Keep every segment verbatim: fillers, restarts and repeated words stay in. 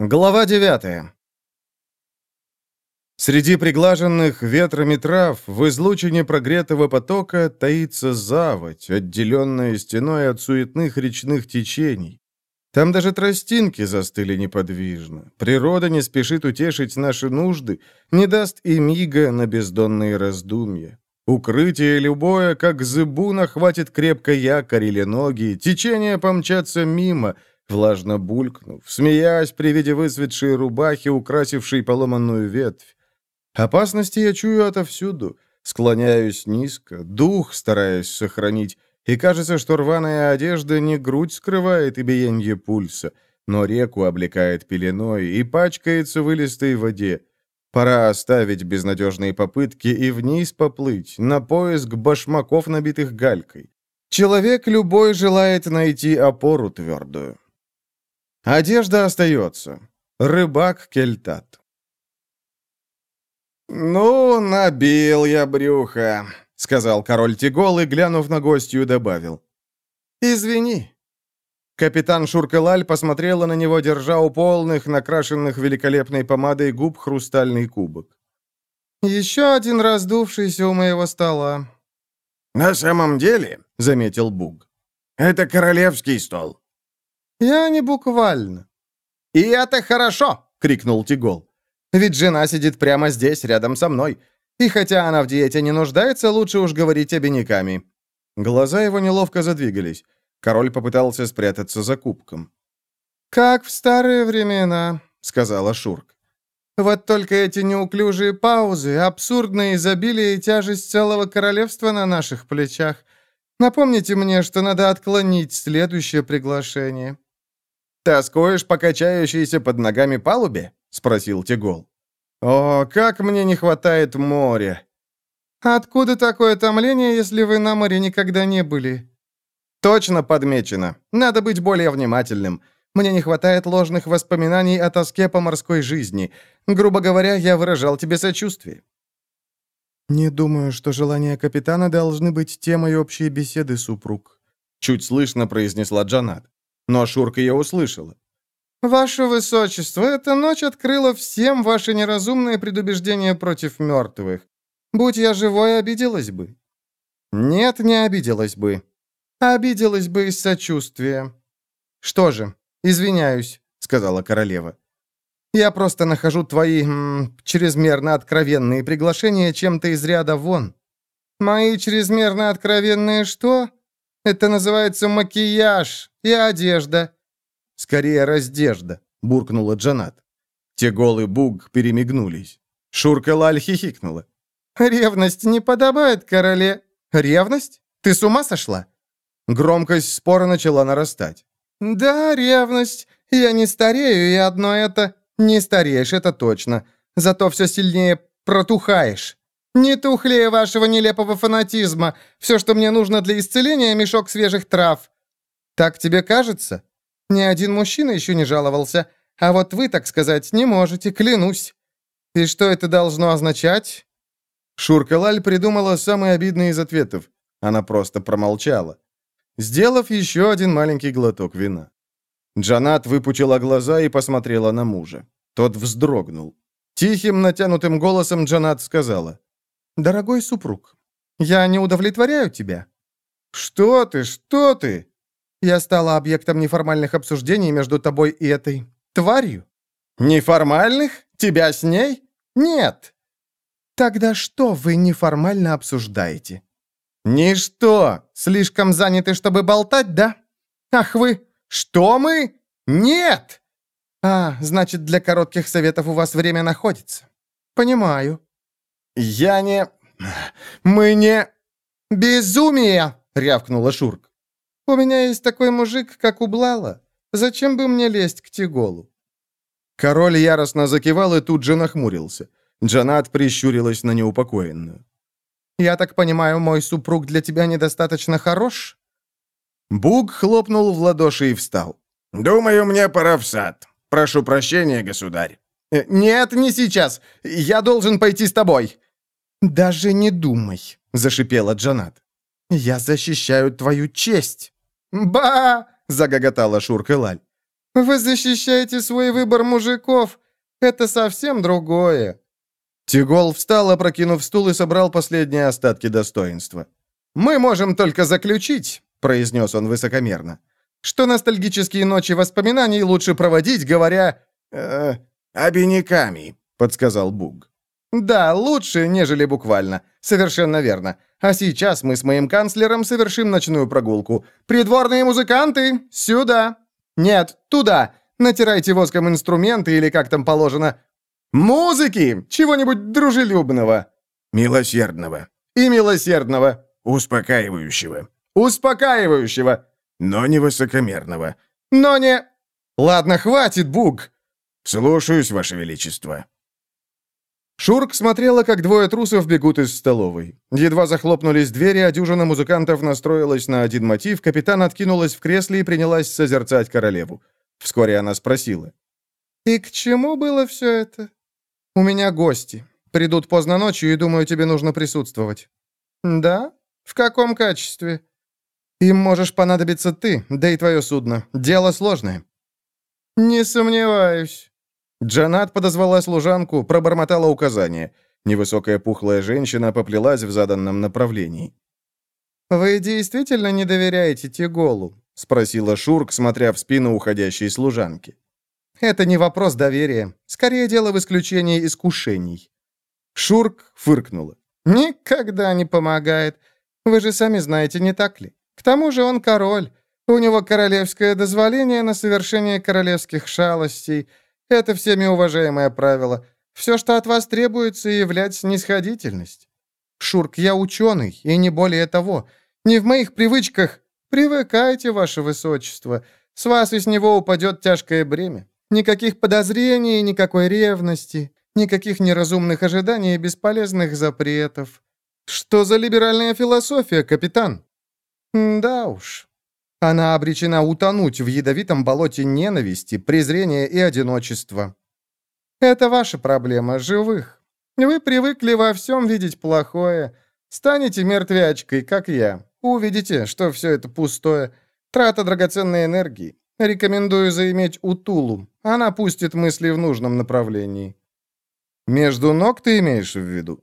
Глава девятая. Среди приглаженных ветрами трав в излучине прогретого потока таится заводь, отделенная стеной от суетных речных течений. Там даже тростинки застыли неподвижно. Природа не спешит утешить наши нужды, не даст и мига на бездонные раздумья. Укрытие любое, как зыбу, нахватит крепко якорь или ноги, течение помчатся мимо, влажно булькнув, смеясь при виде выцветшей рубахи, украсившей поломанную ветвь. Опасности я чую отовсюду, склоняюсь низко, дух стараясь сохранить, и кажется, что рваная одежда не грудь скрывает и биенье пульса, но реку облекает пеленой и пачкается в илистой воде. Пора оставить безнадежные попытки и вниз поплыть, на поиск башмаков, набитых галькой. Человек любой желает найти опору твердую. Одежда остается. Рыбак Кельтат. «Ну, набил я брюхо», — сказал король Тигол и, глянув на гостью, добавил. «Извини». Капитан Шуркалаль посмотрела на него, держа у полных, накрашенных великолепной помадой губ хрустальный кубок. «Еще один раздувшийся у моего стола». «На самом деле», — заметил Буг, — «это королевский стол». «Я не буквально». «И это хорошо!» — крикнул Тигол. «Ведь жена сидит прямо здесь, рядом со мной. И хотя она в диете не нуждается, лучше уж говорить обиняками». Глаза его неловко задвигались. Король попытался спрятаться за кубком. «Как в старые времена», — сказала Шурк. «Вот только эти неуклюжие паузы, абсурдное изобилие и тяжесть целого королевства на наших плечах. Напомните мне, что надо отклонить следующее приглашение». «Тоскуешь по качающейся под ногами палубе?» — спросил Тигол. «О, как мне не хватает моря!» «Откуда такое томление, если вы на море никогда не были?» «Точно подмечено. Надо быть более внимательным. Мне не хватает ложных воспоминаний о тоске по морской жизни. Грубо говоря, я выражал тебе сочувствие». «Не думаю, что желания капитана должны быть темой общей беседы, супруг», — чуть слышно произнесла Джанат. Но Шурка ее услышала. «Ваше Высочество, эта ночь открыла всем ваши неразумные предубеждения против мертвых. Будь я живой, обиделась бы». «Нет, не обиделась бы. Обиделась бы из сочувствия». «Что же, извиняюсь», — сказала королева. «Я просто нахожу твои м, чрезмерно откровенные приглашения чем-то из ряда вон». «Мои чрезмерно откровенные что? Это называется макияж и одежда». «Скорее, раздежда», — буркнула Джанат. Тигол и Буг перемигнулись. Шурка-Лаль хихикнула. «Ревность не подобает короле». «Ревность? Ты с ума сошла?» Громкость спора начала нарастать. «Да, ревность. Я не старею, и одно это... Не стареешь, это точно. Зато все сильнее протухаешь. Не тухлее вашего нелепого фанатизма. Все, что мне нужно для исцеления, мешок свежих трав. Так тебе кажется? Ни один мужчина еще не жаловался. А вот вы, так сказать, не можете, клянусь. И что это должно означать?» Шурка-Лаль придумала самый обидный из ответов. Она просто промолчала, сделав еще один маленький глоток вина. Джанат выпучила глаза и посмотрела на мужа. Тот вздрогнул. Тихим, натянутым голосом Джанат сказала: «Дорогой супруг, я не удовлетворяю тебя». «Что ты, что ты?» «Я стала объектом неформальных обсуждений между тобой и этой тварью». «Неформальных? Тебя с ней? Нет». «Тогда что вы неформально обсуждаете?» «Ничто. Слишком заняты, чтобы болтать, да? Ах вы! Что мы? Нет!» «А, значит, для коротких советов у вас время находится. Понимаю». «Я не... Мы не...» «Безумие!» — рявкнула Шурк. «У меня есть такой мужик, как Ублала. Зачем бы мне лезть к Тиголу?» Король яростно закивал и тут же нахмурился. Джанат прищурилась на неупокоенную. «Я так понимаю, мой супруг для тебя недостаточно хорош?» Буг хлопнул в ладоши и встал. «Думаю, мне пора в сад. Прошу прощения, государь». «Э, «Нет, не сейчас. Я должен пойти с тобой». «Даже не думай», — зашипела Джанат. «Я защищаю твою честь». «Ба!» — загоготала Шурка-Лаль. Вы защищаете свой выбор мужиков. Это совсем другое». Тигол встал, опрокинув стул, и собрал последние остатки достоинства. «Мы можем только заключить», — произнес он высокомерно, «что ностальгические ночи воспоминаний лучше проводить, говоря...» э, «обиняками», — подсказал Буг. «Да, лучше, нежели буквально. Совершенно верно. А сейчас мы с моим канцлером совершим ночную прогулку. Придворные музыканты, сюда! Нет, туда! Натирайте воском инструменты или как там положено. Музыки! Чего-нибудь дружелюбного!» «Милосердного». «И милосердного». «Успокаивающего». «Успокаивающего». «Но не высокомерного». «Но не...» «Ладно, хватит, Буг». «Слушаюсь, Ваше Величество». Шурк смотрела, как двое трусов бегут из столовой. Едва захлопнулись двери, а дюжина музыкантов настроилась на один мотив, капитан откинулась в кресле и принялась созерцать королеву. Вскоре она спросила. «И к чему было все это?» «У меня гости. Придут поздно ночью, и, думаю, тебе нужно присутствовать». «Да? В каком качестве?» «Им можешь понадобиться ты, да и твое судно. Дело сложное». «Не сомневаюсь». Джанат подозвала служанку, пробормотала указания. Невысокая пухлая женщина поплелась в заданном направлении. «Вы действительно не доверяете Тиголу?» — спросила Шурк, смотря в спину уходящей служанки. «Это не вопрос доверия. Скорее дело в исключении искушений». Шурк фыркнула. «Никогда не помогает. Вы же сами знаете, не так ли? К тому же он король. У него королевское дозволение на совершение королевских шалостей. Это всеми уважаемое правило. Все, что от вас требуется, являть снисходительность. Шурк, я ученый, и не более того. Не в моих привычках. Привыкайте, ваше высочество. С вас и с него упадет тяжкое бремя. Никаких подозрений, никакой ревности, никаких неразумных ожиданий и бесполезных запретов. Что за либеральная философия, капитан? Да уж. Она обречена утонуть в ядовитом болоте ненависти, презрения и одиночества. Это ваша проблема, живых. Вы привыкли во всем видеть плохое. Станете мертвячкой, как я. Увидите, что все это пустое. Трата драгоценной энергии. Рекомендую заиметь Утулу. Она пустит мысли в нужном направлении. Между ног ты имеешь в виду?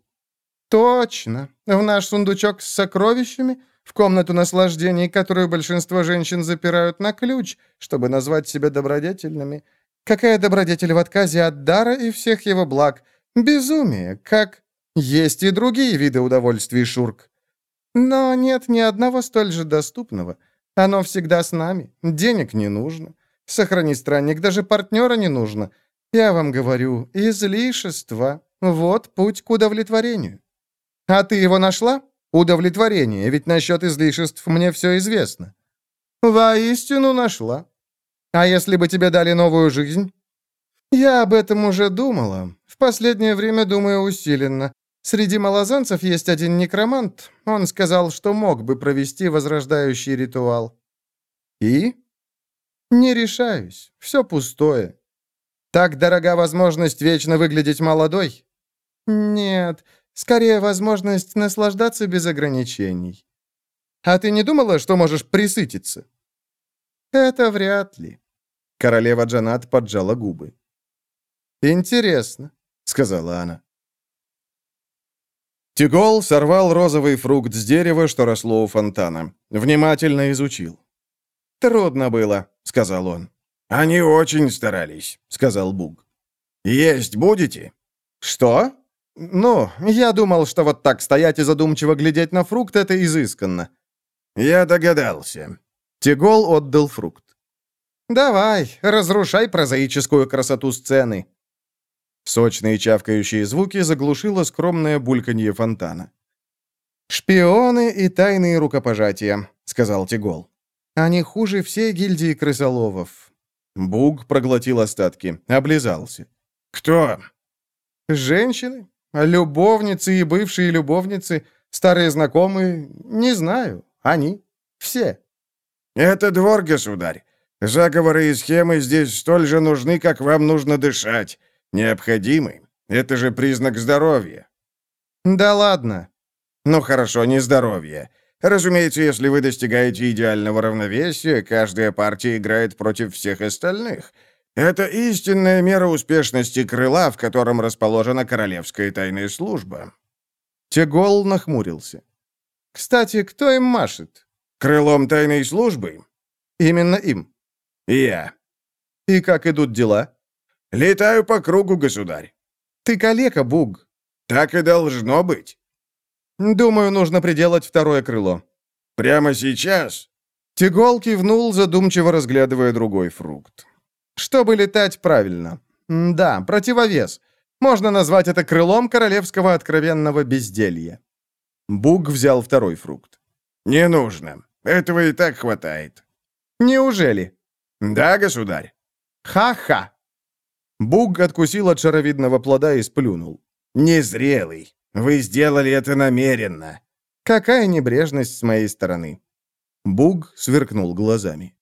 Точно. В наш сундучок с сокровищами... В комнату наслаждений, которую большинство женщин запирают на ключ, чтобы назвать себя добродетельными. Какая добродетель в отказе от дара и всех его благ? Безумие, как... Есть и другие виды удовольствий, Шурк. Но нет ни одного столь же доступного. Оно всегда с нами. Денег не нужно. Сохрани, странник, даже партнера не нужно. Я вам говорю, излишество. Вот путь к удовлетворению. А ты его нашла? Удовлетворение, ведь насчет излишеств мне все известно. Воистину нашла. А если бы тебе дали новую жизнь? Я об этом уже думала. В последнее время думаю усиленно. Среди малозанцев есть один некромант. Он сказал, что мог бы провести возрождающий ритуал. И? Не решаюсь. Все пустое. Так дорога возможность вечно выглядеть молодой? Нет. Скорее, возможность наслаждаться без ограничений. А ты не думала, что можешь присытиться? Это вряд ли. Королева Джанат поджала губы. Интересно, сказала она. Тигол сорвал розовый фрукт с дерева, что росло у фонтана. Внимательно изучил. «Трудно было», — сказал он. «Они очень старались», — сказал Буг. «Есть будете?» «Что?» «Ну, я думал, что вот так стоять и задумчиво глядеть на фрукт — это изысканно». «Я догадался». Тигол отдал фрукт. «Давай, разрушай прозаическую красоту сцены». Сочные чавкающие звуки заглушило скромное бульканье фонтана. «Шпионы и тайные рукопожатия», — сказал Тигол. «Они хуже всей гильдии крысоловов». Буг проглотил остатки, облизался. «Кто?» «Женщины. Любовницы и бывшие любовницы, старые знакомые, не знаю, они, все». «Это двор, государь. Заговоры и схемы здесь столь же нужны, как вам нужно дышать. Необходимы. Это же признак здоровья». «Да ладно». «Ну хорошо, не здоровья. Разумеется, если вы достигаете идеального равновесия, каждая партия играет против всех остальных. Это истинная мера успешности крыла, в котором расположена Королевская тайная служба». Тегол нахмурился. «Кстати, кто им машет?» «Крылом тайной службы?» «Именно им». «Я». «И как идут дела?» «Летаю по кругу, государь». «Ты калека, Буг». «Так и должно быть». «Думаю, нужно приделать второе крыло». «Прямо сейчас?» Тегол кивнул, задумчиво разглядывая другой фрукт. «Чтобы летать правильно. М, Да, противовес. Можно назвать это крылом королевского откровенного безделья». Буг взял второй фрукт. «Не нужно. Этого и так хватает». «Неужели?» «Да, государь». «Ха-ха!» Буг откусил от шаровидного плода и сплюнул. «Незрелый. Вы сделали это намеренно». «Какая небрежность с моей стороны!» Буг сверкнул глазами.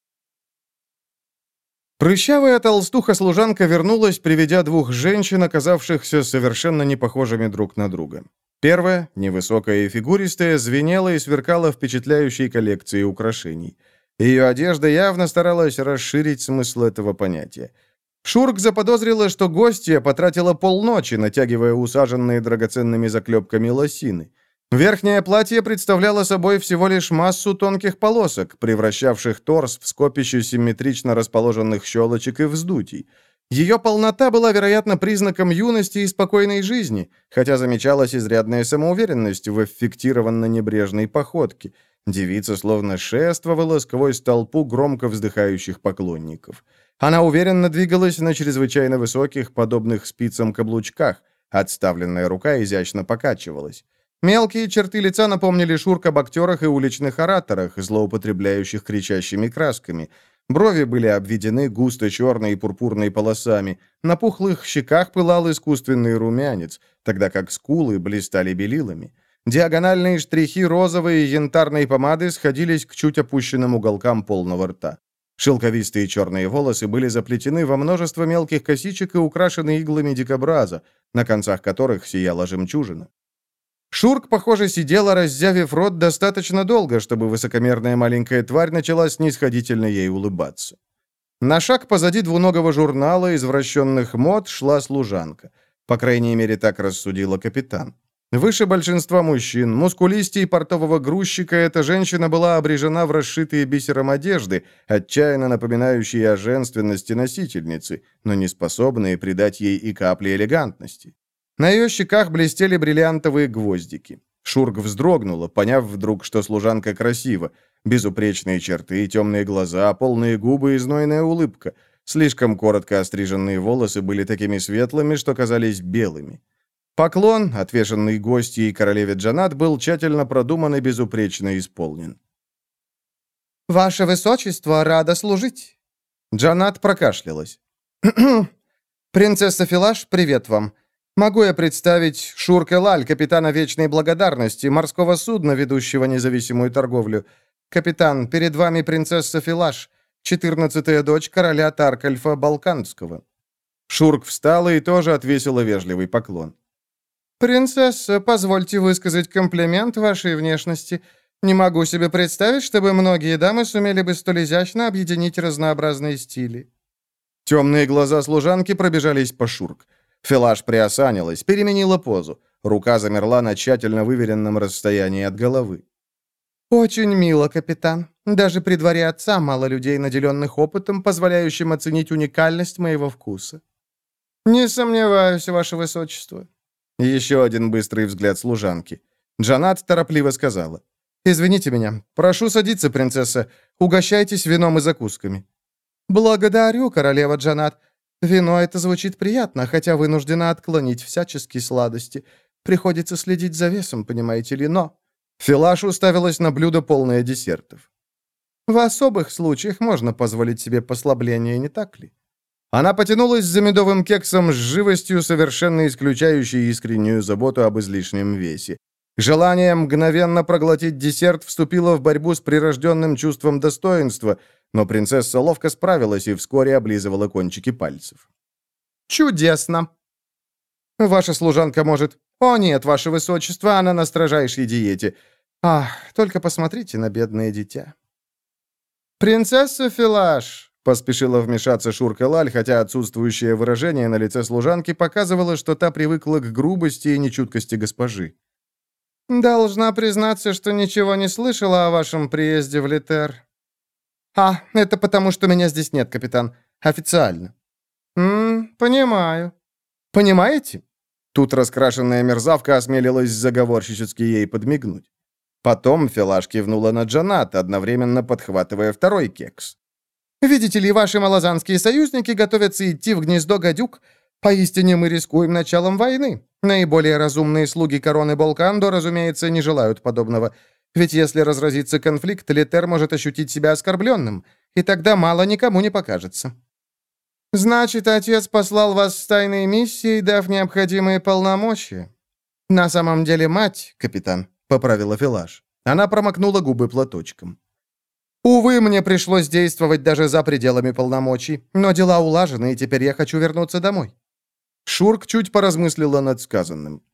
Прыщавая толстуха-служанка вернулась, приведя двух женщин, оказавшихся совершенно не похожими друг на друга. Первая, невысокая и фигуристая, звенела и сверкала впечатляющей коллекцией украшений. Ее одежда явно старалась расширить смысл этого понятия. Шурк заподозрила, что гостья потратила полночи, натягивая усаженные драгоценными заклепками лосины. Верхнее платье представляло собой всего лишь массу тонких полосок, превращавших торс в скопище симметрично расположенных щелочек и вздутий. Ее полнота была, вероятно, признаком юности и спокойной жизни, хотя замечалась изрядная самоуверенность в аффектированно-небрежной походке. Девица словно шествовала сквозь толпу громко вздыхающих поклонников. Она уверенно двигалась на чрезвычайно высоких, подобных спицам каблучках. Отставленная рука изящно покачивалась. Мелкие черты лица напомнили Шурк об актерах и уличных ораторах, злоупотребляющих кричащими красками. Брови были обведены густо черной и пурпурной полосами. На пухлых щеках пылал искусственный румянец, тогда как скулы блистали белилами. Диагональные штрихи розовой и янтарной помады сходились к чуть опущенным уголкам полного рта. Шелковистые черные волосы были заплетены во множество мелких косичек и украшены иглами дикобраза, на концах которых сияла жемчужина. Шурк, похоже, сидела, раззявив рот достаточно долго, чтобы высокомерная маленькая тварь начала снисходительно ей улыбаться. На шаг позади двуногого журнала извращенных мод шла служанка. По крайней мере, так рассудила капитан. Выше большинства мужчин, мускулистей портового грузчика, эта женщина была обрежена в расшитые бисером одежды, отчаянно напоминающие о женственности носительницы, но не способные придать ей и капли элегантности. На ее щеках блестели бриллиантовые гвоздики. Шурк вздрогнула, поняв вдруг, что служанка красива. Безупречные черты, темные глаза, полные губы и знойная улыбка. Слишком коротко остриженные волосы были такими светлыми, что казались белыми. Поклон, отвешенный гостьей и королеве Джанат, был тщательно продуман и безупречно исполнен. «Ваше Высочество, рада служить!» Джанат прокашлялась. «Принцесса Филаш, привет вам. Могу я представить Шурк Элаль, капитана Вечной Благодарности, морского судна, ведущего независимую торговлю. Капитан, перед вами принцесса Филаш, четырнадцатая дочь короля Таркальфа Балканского». Шурк встала и тоже отвесила вежливый поклон. «Принцесса, позвольте высказать комплимент вашей внешности. Не могу себе представить, чтобы многие дамы сумели бы столь изящно объединить разнообразные стили». Темные глаза служанки пробежались по Шурк. Филаш приосанилась, переменила позу. Рука замерла на тщательно выверенном расстоянии от головы. «Очень мило, капитан. Даже при дворе отца мало людей, наделенных опытом, позволяющим оценить уникальность моего вкуса». «Не сомневаюсь, ваше высочество». Еще один быстрый взгляд служанки. Джанат торопливо сказала. «Извините меня. Прошу садиться, принцесса. Угощайтесь вином и закусками». «Благодарю, королева Джанат. Вино это звучит приятно, хотя вынуждена отклонить всяческие сладости. Приходится следить за весом, понимаете ли, но...» Филаш уставилась на блюдо, полное десертов. «В особых случаях можно позволить себе послабление, не так ли?» Она потянулась за медовым кексом с живостью, совершенно исключающей искреннюю заботу об излишнем весе. Желание мгновенно проглотить десерт вступило в борьбу с прирожденным чувством достоинства, но принцесса ловко справилась и вскоре облизывала кончики пальцев. «Чудесно!» «Ваша служанка может...» «О нет, ваше высочество, она на строжайшей диете. Ах, только посмотрите на бедное дитя. «Принцесса Филаш!» — поспешила вмешаться Шурка Лаль, хотя отсутствующее выражение на лице служанки показывало, что та привыкла к грубости и нечуткости госпожи. «Должна признаться, что ничего не слышала о вашем приезде в Литер». «А, это потому, что меня здесь нет, капитан. Официально». «М, понимаю». «Понимаете?» Тут раскрашенная мерзавка осмелилась заговорщически ей подмигнуть. Потом Филаш кивнула на Джанат, одновременно подхватывая второй кекс. «Видите ли, ваши малозанские союзники готовятся идти в гнездо гадюк. Поистине мы рискуем началом войны. Наиболее разумные слуги короны Болкандо, разумеется, не желают подобного. Ведь если разразится конфликт, Литер может ощутить себя оскорбленным, и тогда мало никому не покажется». «Значит, отец послал вас с тайной миссией, дав необходимые полномочия?» «На самом деле мать, капитан», — поправила Филаш. Она промокнула губы платочком. «Увы, мне пришлось действовать даже за пределами полномочий, но дела улажены, и теперь я хочу вернуться домой». Шурк чуть поразмыслила над сказанным.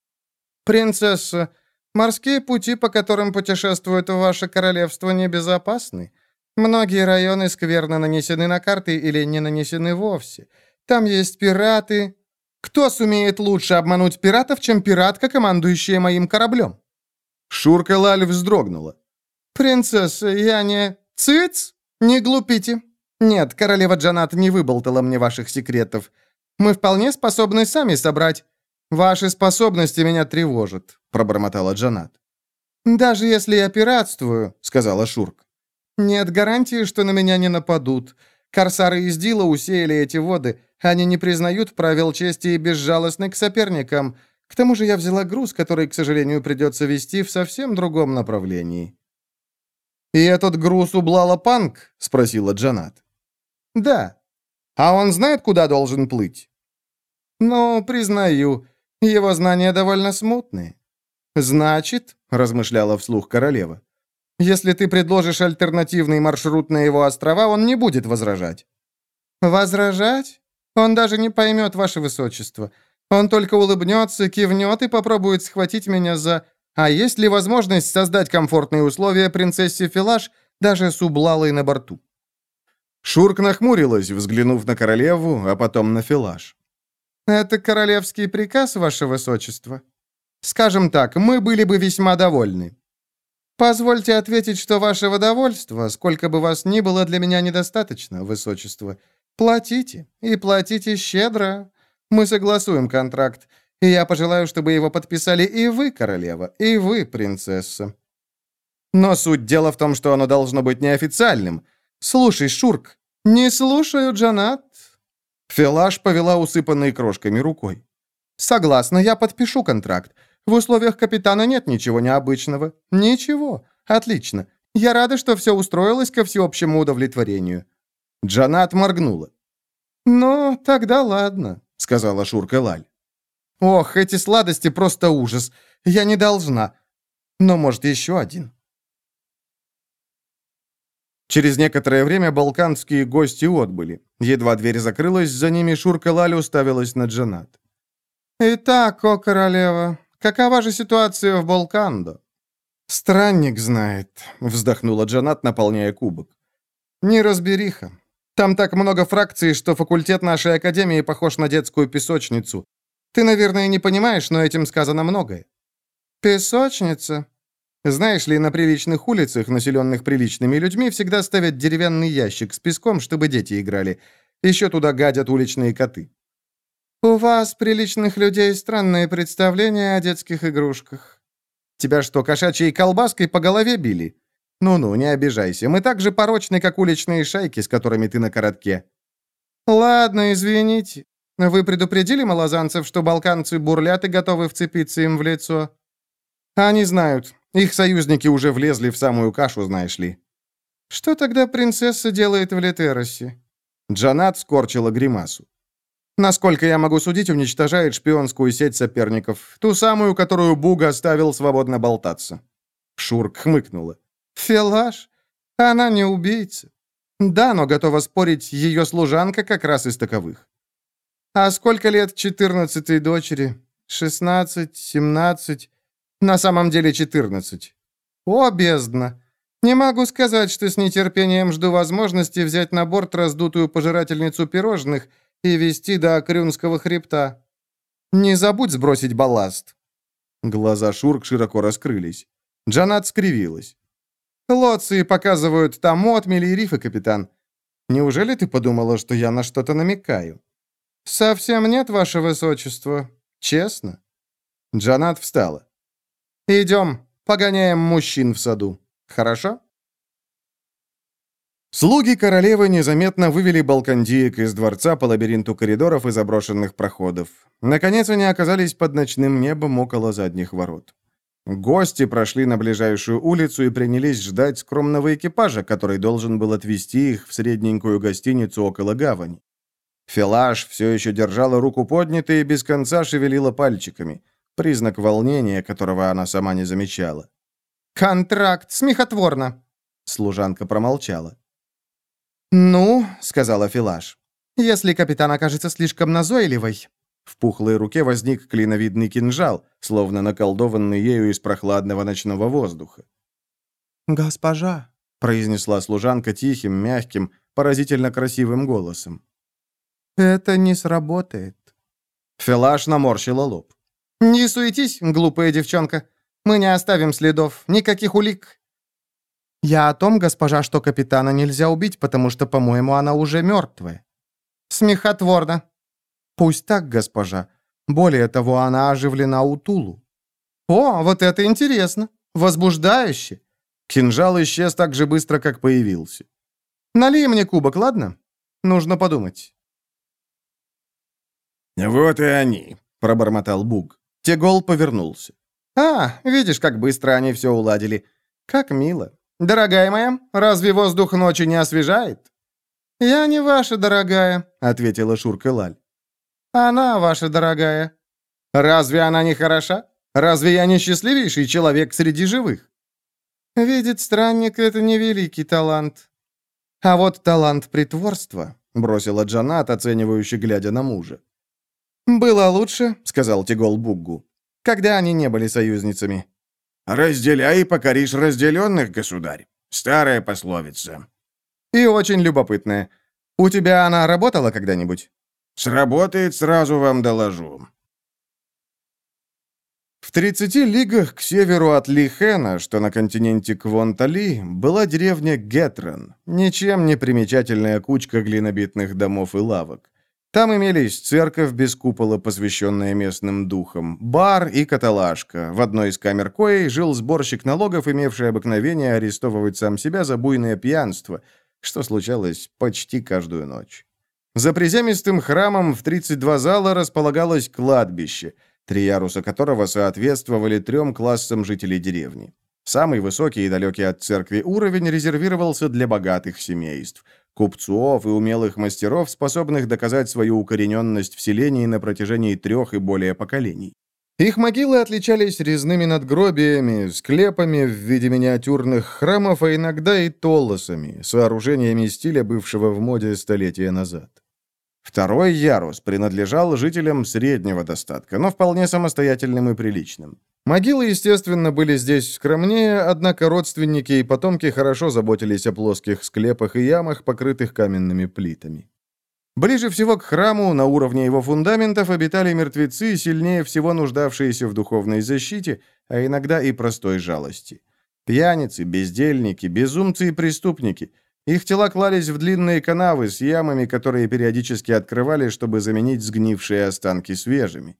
«Принцесса, морские пути, по которым путешествует ваше королевство, небезопасны. Многие районы скверно нанесены на карты или не нанесены вовсе. Там есть пираты. Кто сумеет лучше обмануть пиратов, чем пиратка, командующая моим кораблем?» Шурка Лаль вздрогнула. «Принцесса, я не... Цыц! Не глупите. Нет, королева Джанат не выболтала мне ваших секретов. Мы вполне способны сами собрать. Ваши способности меня тревожат», — пробормотала Джанат. «Даже если я пиратствую», — сказала Шурк. «Нет гарантии, что на меня не нападут. Корсары из Дила усеяли эти воды. Они не признают правил чести и безжалостны к соперникам. К тому же я взяла груз, который, к сожалению, придется везти в совсем другом направлении». «И этот груз у Блала Панк?» — спросила Джанат. «Да. А он знает, куда должен плыть?» «Ну, признаю, его знания довольно смутные». «Значит», — размышляла вслух королева, «если ты предложишь альтернативный маршрут на его острова, он не будет возражать». «Возражать? Он даже не поймет, ваше высочество. Он только улыбнется, кивнет и попробует схватить меня за... А есть ли возможность создать комфортные условия принцессе Филаш даже с Ублалой на борту?» Шурк нахмурилась, взглянув на королеву, а потом на Филаш. «Это королевский приказ, ваше высочество? Скажем так, мы были бы весьма довольны. Позвольте ответить, что вашего довольства, сколько бы вас ни было, для меня недостаточно, высочество. Платите, и платите щедро. Мы согласуем контракт, и я пожелаю, чтобы его подписали и вы, королева, и вы, принцесса. Но суть дела в том, что оно должно быть неофициальным. Слушай, Шурк». «Не слушаю, Джанат». Филаш повела усыпанной крошками рукой. «Согласна, я подпишу контракт. В условиях капитана нет ничего необычного. Ничего. Отлично. Я рада, что все устроилось ко всеобщему удовлетворению». Джанат моргнула. «Ну, тогда ладно», — сказала Шурка Лаль. «Ох, эти сладости просто ужас. Я не должна. Но, может, еще один». Через некоторое время балканские гости отбыли. Едва дверь закрылась, за ними Шурка Лаль уставилась на Джанат. «Итак, о королева, какова же ситуация в Балкандо?» «Странник знает», — вздохнула Джанат, наполняя кубок. «Неразбериха. Там так много фракций, что факультет нашей академии похож на детскую песочницу. Ты, наверное, не понимаешь, но этим сказано многое». «Песочница?» Знаешь ли, на приличных улицах, населенных приличными людьми, всегда ставят деревянный ящик с песком, чтобы дети играли. Еще туда гадят уличные коты. «У вас, приличных людей, странные представления о детских игрушках». «Тебя что, кошачьей колбаской по голове били? Ну-ну, не обижайся. Мы так же порочны, как уличные шайки, с которыми ты на коротке». «Ладно, извините. Вы предупредили малозанцев, что балканцы бурлят и готовы вцепиться им в лицо?» «Они знают. Их союзники уже влезли в самую кашу, знаешь ли». «Что тогда принцесса делает в Литеросе?» Джанат скорчила гримасу. «Насколько я могу судить, уничтожает шпионскую сеть соперников, ту самую, которую Буга оставил свободно болтаться». Шурк хмыкнула. «Филаш? Она не убийца. Да, но готова спорить, ее служанка как раз из таковых». «А сколько лет четырнадцатой дочери? Шестнадцать, семнадцать?» «На самом деле четырнадцать». О, бездна! Не могу сказать, что с нетерпением жду возможности взять на борт раздутую пожирательницу пирожных и везти до Акрюнского хребта. Не забудь сбросить балласт». Глаза Шурк широко раскрылись. Джанат скривилась. «Лоции показывают там отмели и рифы, капитан. Неужели ты подумала, что я на что-то намекаю?» «Совсем нет, ваше высочество. Честно». Джанат встала. «Идем, погоняем мужчин в саду. Хорошо?» Слуги королевы незаметно вывели балкандиек из дворца по лабиринту коридоров и заброшенных проходов. Наконец они оказались под ночным небом около задних ворот. Гости прошли на ближайшую улицу и принялись ждать скромного экипажа, который должен был отвезти их в средненькую гостиницу около гавани. Фелаш все еще держала руку поднятой и без конца шевелила пальчиками, признак волнения, которого она сама не замечала. «Контракт смехотворно!» Служанка промолчала. «Ну, — сказала Фелаш, — если капитан окажется слишком назойливой...» В пухлой руке возник клиновидный кинжал, словно наколдованный ею из прохладного ночного воздуха. «Госпожа», — произнесла служанка тихим, мягким, поразительно красивым голосом. «Это не сработает». Фелаш наморщила лоб. «Не суетись, глупая девчонка. Мы не оставим следов, никаких улик». «Я о том, госпожа, что капитана нельзя убить, потому что, по-моему, она уже мертвая». «Смехотворно». «Пусть так, госпожа. Более того, она оживлена у Тулу». «О, вот это интересно! Возбуждающе!» Кинжал исчез так же быстро, как появился. «Налей мне кубок, ладно? Нужно подумать». «Вот и они», — пробормотал Буг. Тегол повернулся. «А, видишь, как быстро они все уладили. Как мило. Дорогая моя, разве воздух ночи не освежает?» «Я не ваша дорогая», — ответила Шурка Лаль. «Она ваша дорогая». «Разве она не хороша? Разве я не счастливейший человек среди живых?» «Видит странник — это не великий талант». «А вот талант притворства», — бросила Джанат, оценивающе глядя на мужа. «Было лучше», — сказал Тегол Буггу, — «когда они не были союзницами». «Разделяй и покоришь разделенных, государь. Старая пословица». «И очень любопытная. У тебя она работала когда-нибудь?» «Сработает, сразу вам доложу». В тридцати лигах к северу от Лихена, что на континенте Квонтали, была деревня Гетран, ничем не примечательная кучка глинобитных домов и лавок. Там имелись церковь без купола, посвященная местным духам, бар и каталажка. В одной из камер коей жил сборщик налогов, имевший обыкновение арестовывать сам себя за буйное пьянство, что случалось почти каждую ночь. За приземистым храмом в тридцать два зала располагалось кладбище, три яруса которого соответствовали трем классам жителей деревни. Самый высокий и далекий от церкви уровень резервировался для богатых семейств, купцов и умелых мастеров, способных доказать свою укорененность в селении на протяжении трех и более поколений. Их могилы отличались резными надгробиями, склепами в виде миниатюрных храмов, а иногда и толосами, сооружениями стиля, бывшего в моде столетия назад. Второй ярус принадлежал жителям среднего достатка, но вполне самостоятельным и приличным. Могилы, естественно, были здесь скромнее, однако родственники и потомки хорошо заботились о плоских склепах и ямах, покрытых каменными плитами. Ближе всего к храму, на уровне его фундаментов, обитали мертвецы, сильнее всего нуждавшиеся в духовной защите, а иногда и простой жалости. Пьяницы, бездельники, безумцы и преступники. Их тела клались в длинные канавы с ямами, которые периодически открывали, чтобы заменить сгнившие останки свежими.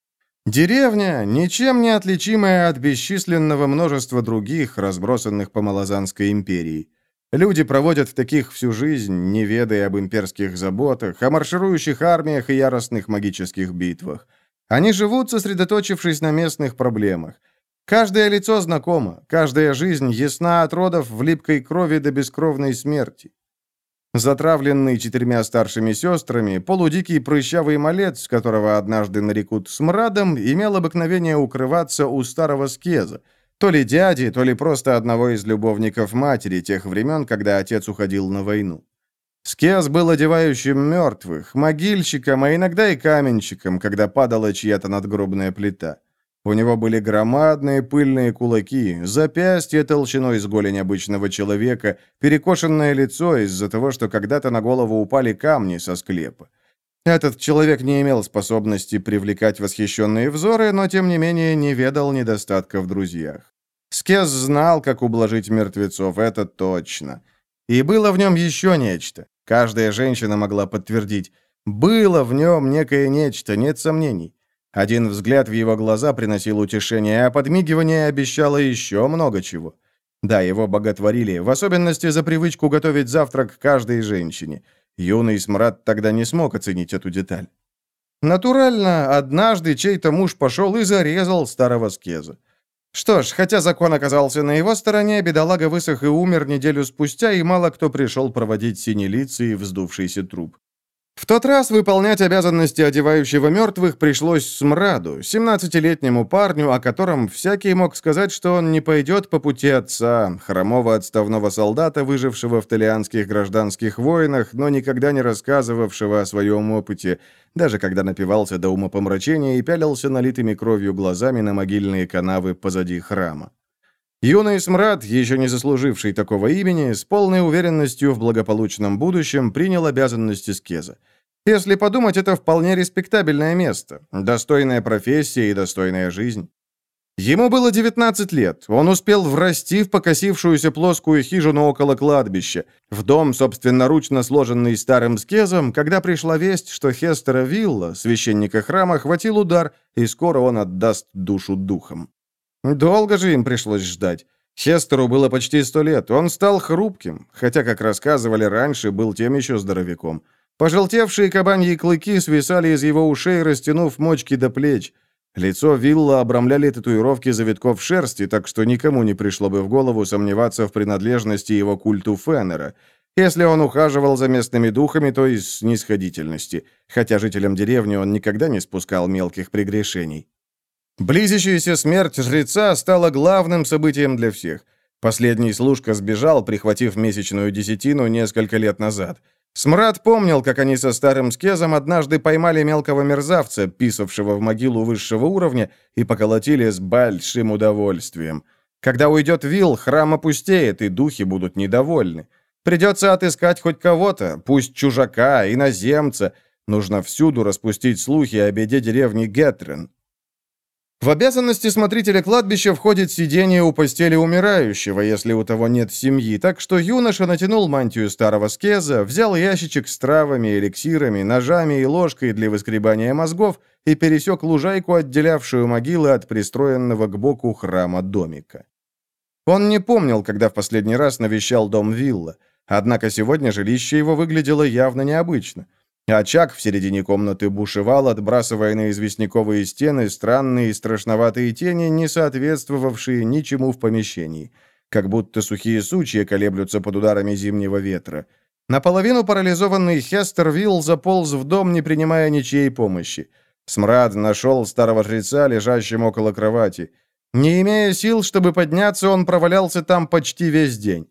Деревня, ничем не отличимая от бесчисленного множества других, разбросанных по Малазанской империи. Люди проводят в таких всю жизнь, не ведая об имперских заботах, о марширующих армиях и яростных магических битвах. Они живут, сосредоточившись на местных проблемах. Каждое лицо знакомо, каждая жизнь ясна от родов в липкой крови до бескровной смерти. Затравленный четырьмя старшими сестрами, полудикий прыщавый малец, которого однажды нарекут смрадом, имел обыкновение укрываться у старого скеза, то ли дяди, то ли просто одного из любовников матери тех времен, когда отец уходил на войну. Скез был одевающим мертвых, могильщиком, а иногда и каменщиком, когда падала чья-то надгробная плита. У него были громадные пыльные кулаки, запястье толщиной с голень обычного человека, перекошенное лицо из-за того, что когда-то на голову упали камни со склепа. Этот человек не имел способности привлекать восхищенные взоры, но, тем не менее, не ведал недостатка в друзьях. Скез знал, как ублажить мертвецов, это точно. И было в нем еще нечто. Каждая женщина могла подтвердить. Было в нем некое нечто, нет сомнений. Один взгляд в его глаза приносил утешение, а подмигивание обещало еще много чего. Да, его боготворили, в особенности за привычку готовить завтрак каждой женщине. Юный смрад тогда не смог оценить эту деталь. Натурально, однажды чей-то муж пошел и зарезал старого Скеза. Что ж, хотя закон оказался на его стороне, бедолага высох и умер неделю спустя, и мало кто пришел проводить синелицый и вздувшийся труп. В тот раз выполнять обязанности одевающего мертвых пришлось Смраду, семнадцатилетнему парню, о котором всякий мог сказать, что он не пойдет по пути отца, хромого отставного солдата, выжившего в талианских гражданских войнах, но никогда не рассказывавшего о своем опыте, даже когда напивался до умопомрачения и пялился налитыми кровью глазами на могильные канавы позади храма. Юный Смрад, еще не заслуживший такого имени, с полной уверенностью в благополучном будущем принял обязанности Скеза. Если подумать, это вполне респектабельное место, достойная профессия и достойная жизнь. Ему было девятнадцать лет, он успел врасти в покосившуюся плоскую хижину около кладбища, в дом, собственноручно сложенный старым Скезом, когда пришла весть, что Хестера Вилла, священника храма, хватил удар, и скоро он отдаст душу духам. Долго же им пришлось ждать. Хестеру было почти сто лет, он стал хрупким, хотя, как рассказывали раньше, был тем еще здоровяком. Пожелтевшие кабаньи клыки свисали из его ушей, растянув мочки до плеч. Лицо Вилла обрамляли татуировки завитков шерсти, так что никому не пришло бы в голову сомневаться в принадлежности его культу Феннера. Если он ухаживал за местными духами, то из снисходительности, хотя жителям деревни он никогда не спускал мелких прегрешений. Близящаяся смерть жреца стала главным событием для всех. Последний служка сбежал, прихватив месячную десятину несколько лет назад. Смрад помнил, как они со старым Скезом однажды поймали мелкого мерзавца, писавшего в могилу высшего уровня, и поколотили с большим удовольствием. Когда уйдет Вилл, храм опустеет, и духи будут недовольны. Придется отыскать хоть кого-то, пусть чужака, иноземца. Нужно всюду распустить слухи о беде деревни Гетрен. В обязанности смотрителя кладбища входит сидение у постели умирающего, если у того нет семьи, так что юноша натянул мантию старого Скеза, взял ящичек с травами, эликсирами, ножами и ложкой для выскребания мозгов и пересек лужайку, отделявшую могилы от пристроенного к боку храма домика. Он не помнил, когда в последний раз навещал дом Вилла, однако сегодня жилище его выглядело явно необычно. Очаг в середине комнаты бушевал, отбрасывая на известняковые стены странные и страшноватые тени, не соответствовавшие ничему в помещении, как будто сухие сучья колеблются под ударами зимнего ветра. Наполовину парализованный Хестер Вилл заполз в дом, не принимая ничьей помощи. Смрад нашел старого жреца, лежащим около кровати. Не имея сил, чтобы подняться, он провалялся там почти весь день.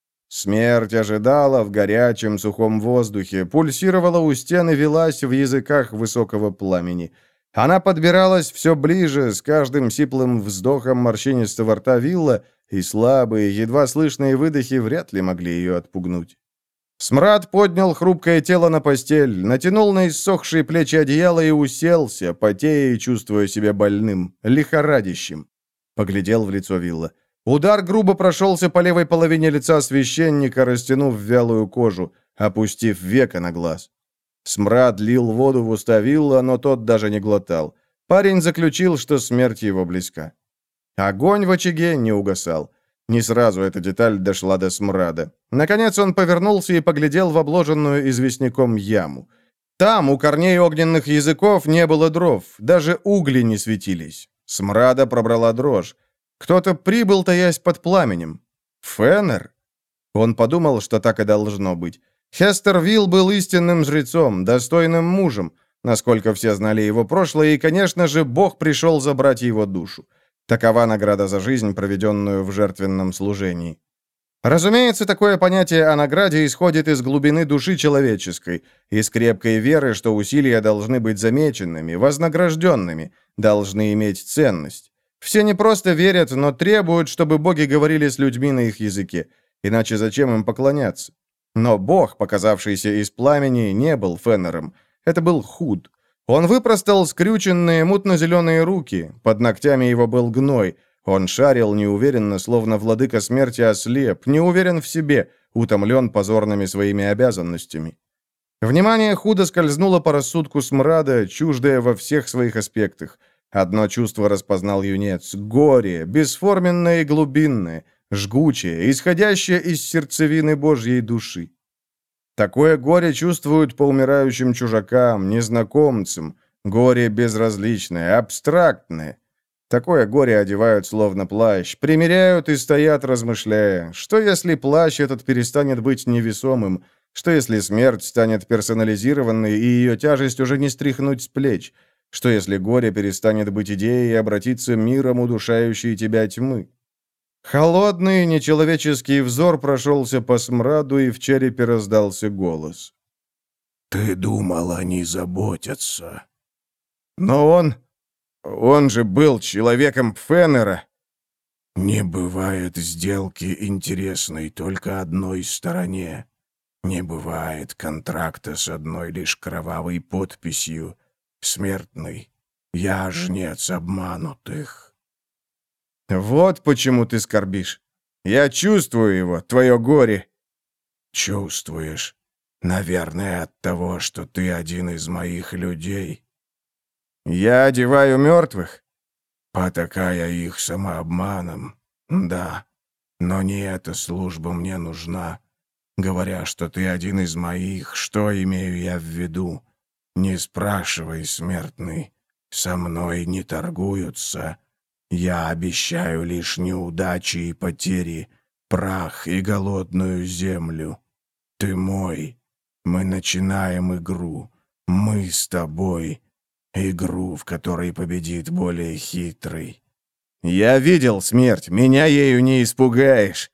Смерть ожидала в горячем сухом воздухе, пульсировала у стен и велась в языках высокого пламени. Она подбиралась все ближе, с каждым сиплым вздохом морщинистого рта Вилла, и слабые, едва слышные выдохи вряд ли могли ее отпугнуть. Смрад поднял хрупкое тело на постель, натянул на иссохшие плечи одеяло и уселся, потея и чувствуя себя больным, лихорадящим. Поглядел в лицо Вилла. Удар грубо прошелся по левой половине лица священника, растянув вялую кожу, опустив веко на глаз. Смрад лил воду в уста Вилла, но тот даже не глотал. Парень заключил, что смерть его близка. Огонь в очаге не угасал. Не сразу эта деталь дошла до Смрада. Наконец он повернулся и поглядел в обложенную известняком яму. Там, у корней огненных языков, не было дров, даже угли не светились. Смрада пробрала дрожь. Кто-то прибыл, таясь под пламенем. Феннер? Он подумал, что так и должно быть. Хестер Вилл был истинным жрецом, достойным мужем, насколько все знали его прошлое, и, конечно же, Бог пришел забрать его душу. Такова награда за жизнь, проведенную в жертвенном служении. Разумеется, такое понятие о награде исходит из глубины души человеческой, из крепкой веры, что усилия должны быть замеченными, вознагражденными, должны иметь ценность. Все не просто верят, но требуют, чтобы боги говорили с людьми на их языке, иначе зачем им поклоняться? Но бог, показавшийся из пламени, не был Феннером. Это был Худ. Он выпростал скрюченные мутно-зеленые руки, под ногтями его был гной. Он шарил неуверенно, словно владыка смерти ослеп, не уверен в себе, утомлен позорными своими обязанностями. Внимание Худа скользнуло по рассудку смрада, чуждое во всех своих аспектах. Одно чувство распознал юнец — горе, бесформенное и глубинное, жгучее, исходящее из сердцевины Божьей души. Такое горе чувствуют по умирающим чужакам, незнакомцам, горе безразличное, абстрактное. Такое горе одевают словно плащ, примеряют и стоят, размышляя, что если плащ этот перестанет быть невесомым, что если смерть станет персонализированной и ее тяжесть уже не стряхнуть с плеч, что если горе перестанет быть идеей и обратится миром, удушающей тебя тьмы. Холодный, нечеловеческий взор прошелся по смраду, и в черепе раздался голос. «Ты думал, они заботятся?» «Но он... он же был человеком Феннера». «Не бывает сделки интересной только одной стороне. Не бывает контракта с одной лишь кровавой подписью. Смертный, я жнец обманутых». «Вот почему ты скорбишь. Я чувствую его, твое горе». «Чувствуешь? Наверное, от того, что ты один из моих людей». «Я одеваю мертвых?» «Потакая их самообманом, да. Но не эта служба мне нужна. Говоря, что ты один из моих, что имею я в виду? Не спрашивай, смертный. Со мной не торгуются. Я обещаю лишь неудачи и потери, прах и голодную землю. Ты мой. Мы начинаем игру. Мы с тобой. Игру, в которой победит более хитрый». «Я видел смерть. Меня ею не испугаешь».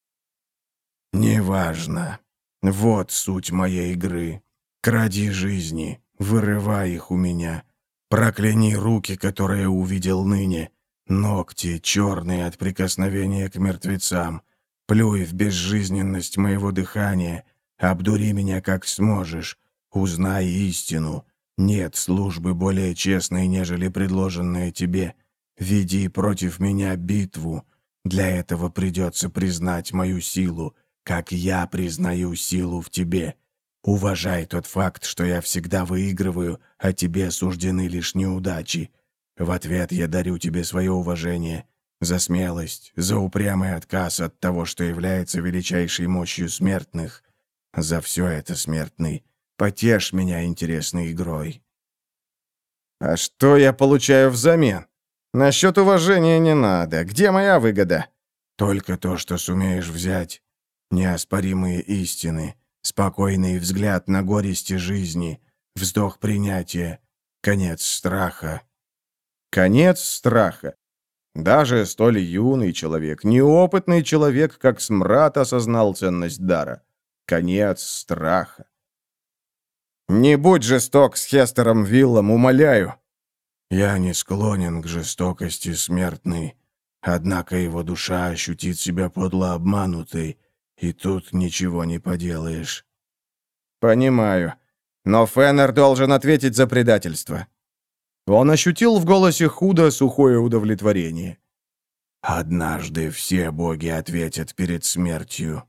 «Неважно. Вот суть моей игры. Кради жизни, вырывай их у меня. Прокляни руки, которые увидел ныне. Ногти, черные от прикосновения к мертвецам. Плюй в безжизненность моего дыхания. Обдури меня как сможешь. Узнай истину. Нет службы более честной, нежели предложенная тебе. Веди против меня битву. Для этого придется признать мою силу, как я признаю силу в тебе. Уважай тот факт, что я всегда выигрываю, а тебе суждены лишь неудачи. В ответ я дарю тебе свое уважение за смелость, за упрямый отказ от того, что является величайшей мощью смертных. За все это, смертный, потешь меня интересной игрой». «А что я получаю взамен? Насчет уважения не надо. Где моя выгода?» «Только то, что сумеешь взять. Неоспоримые истины, спокойный взгляд на горести жизни, вздох принятия, конец страха». «Конец страха. Даже столь юный человек, неопытный человек, как смрад, осознал ценность дара. Конец страха. Не будь жесток с Хестером Виллом, умоляю». «Я не склонен к жестокости, смертный. Однако его душа ощутит себя подло обманутой, и тут ничего не поделаешь». «Понимаю. Но Феннер должен ответить за предательство». Он ощутил в голосе Худа сухое удовлетворение. «Однажды все боги ответят перед смертью».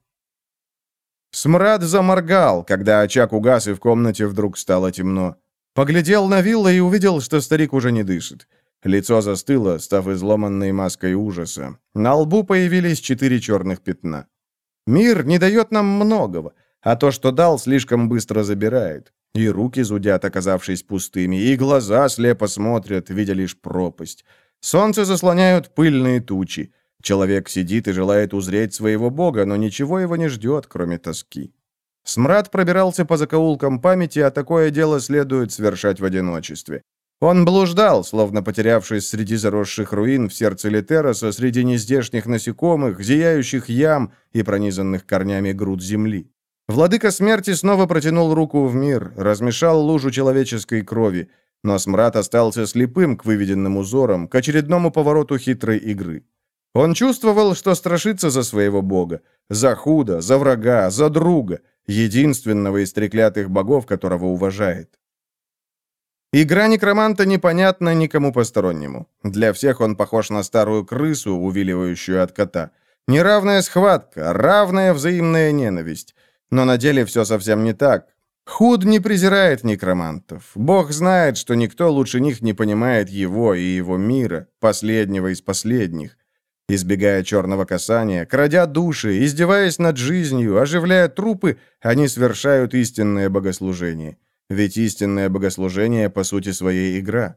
Смрад заморгал, когда очаг угас, и в комнате вдруг стало темно. Поглядел на Вилла и увидел, что старик уже не дышит. Лицо застыло, став изломанной маской ужаса. На лбу появились четыре черных пятна. Мир не дает нам многого, а то, что дал, слишком быстро забирает. И руки зудят, оказавшись пустыми, и глаза слепо смотрят, видя лишь пропасть. Солнце заслоняют пыльные тучи. Человек сидит и желает узреть своего бога, но ничего его не ждет, кроме тоски. Смрад пробирался по закоулкам памяти, а такое дело следует совершать в одиночестве. Он блуждал, словно потерявшись среди заросших руин в сердце Литероса, среди нездешних насекомых, зияющих ям и пронизанных корнями груд земли. Владыка смерти снова протянул руку в мир, размешал лужу человеческой крови, но смрад остался слепым к выведенным узорам, к очередному повороту хитрой игры. Он чувствовал, что страшится за своего бога, за Худа, за врага, за друга, единственного из треклятых богов, которого уважает. Игра некроманта непонятна никому постороннему. Для всех он похож на старую крысу, увиливающую от кота. Неравная схватка, равная взаимная ненависть. Но на деле все совсем не так. Худ не презирает некромантов. Бог знает, что никто лучше них не понимает его и его мира, последнего из последних. Избегая черного касания, крадя души, издеваясь над жизнью, оживляя трупы, они совершают истинное богослужение. Ведь истинное богослужение, по сути своей, игра.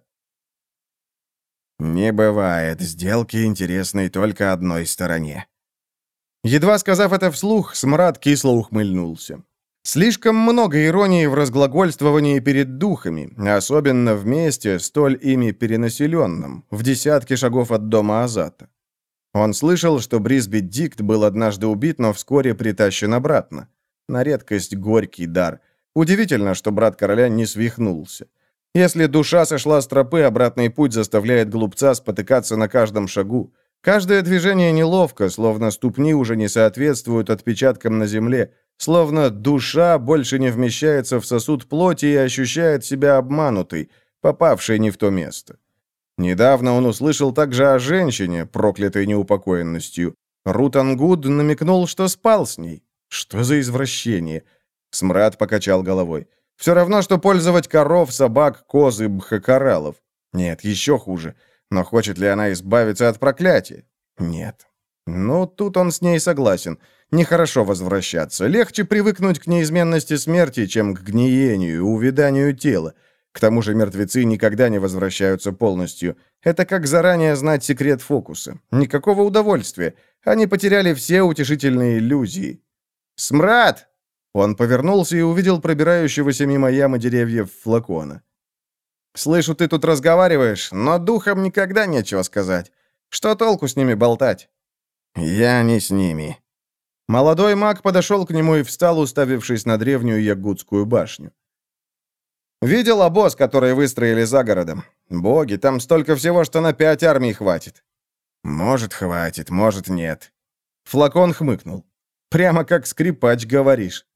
Не бывает сделки, интересной только одной стороне. Едва сказав это вслух, смрад кисло ухмыльнулся. Слишком много иронии в разглагольствовании перед духами, особенно в месте, столь ими перенаселенном, в десятке шагов от дома Азата. Он слышал, что Брисби Дикт был однажды убит, но вскоре притащен обратно. На редкость горький дар. Удивительно, что брат короля не свихнулся. Если душа сошла с тропы, обратный путь заставляет глупца спотыкаться на каждом шагу. Каждое движение неловко, словно ступни уже не соответствуют отпечаткам на земле, словно душа больше не вмещается в сосуд плоти и ощущает себя обманутой, попавшей не в то место. Недавно он услышал также о женщине, проклятой неупокоенностью. Рутангуд намекнул, что спал с ней. Что за извращение? Смрад покачал головой. Все равно, что пользовать коров, собак, коз и бхакаралов. Нет, еще хуже. Но хочет ли она избавиться от проклятия? Нет. Ну, тут он с ней согласен. Нехорошо возвращаться. Легче привыкнуть к неизменности смерти, чем к гниению и увяданию тела. К тому же мертвецы никогда не возвращаются полностью. Это как заранее знать секрет фокуса. Никакого удовольствия. Они потеряли все утешительные иллюзии. «Смрад!» Он повернулся и увидел пробирающегося мимо ямы деревьев флакона. «Слышу, ты тут разговариваешь, но духам никогда нечего сказать. Что толку с ними болтать?» «Я не с ними». Молодой маг подошел к нему и встал, уставившись на древнюю Ягудскую башню. «Видел обоз, который выстроили за городом? Боги, там столько всего, что на пять армий хватит». «Может, хватит, может, нет». Флакон хмыкнул. «Прямо как скрипач говоришь».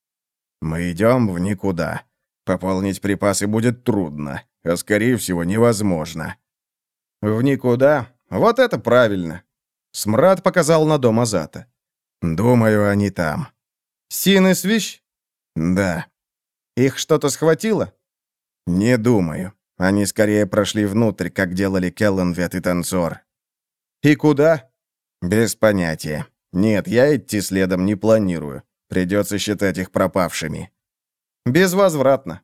«Мы идем в никуда. Пополнить припасы будет трудно, а, скорее всего, невозможно». «В никуда? Вот это правильно!» Смрад показал на дом Азата. «Думаю, они там». «Син и Свищ?» «Да». «Их что-то схватило?» «Не думаю. Они скорее прошли внутрь, как делали Келленвет и Танцор». «И куда?» «Без понятия. Нет, я идти следом не планирую. Придется считать их пропавшими». «Безвозвратно».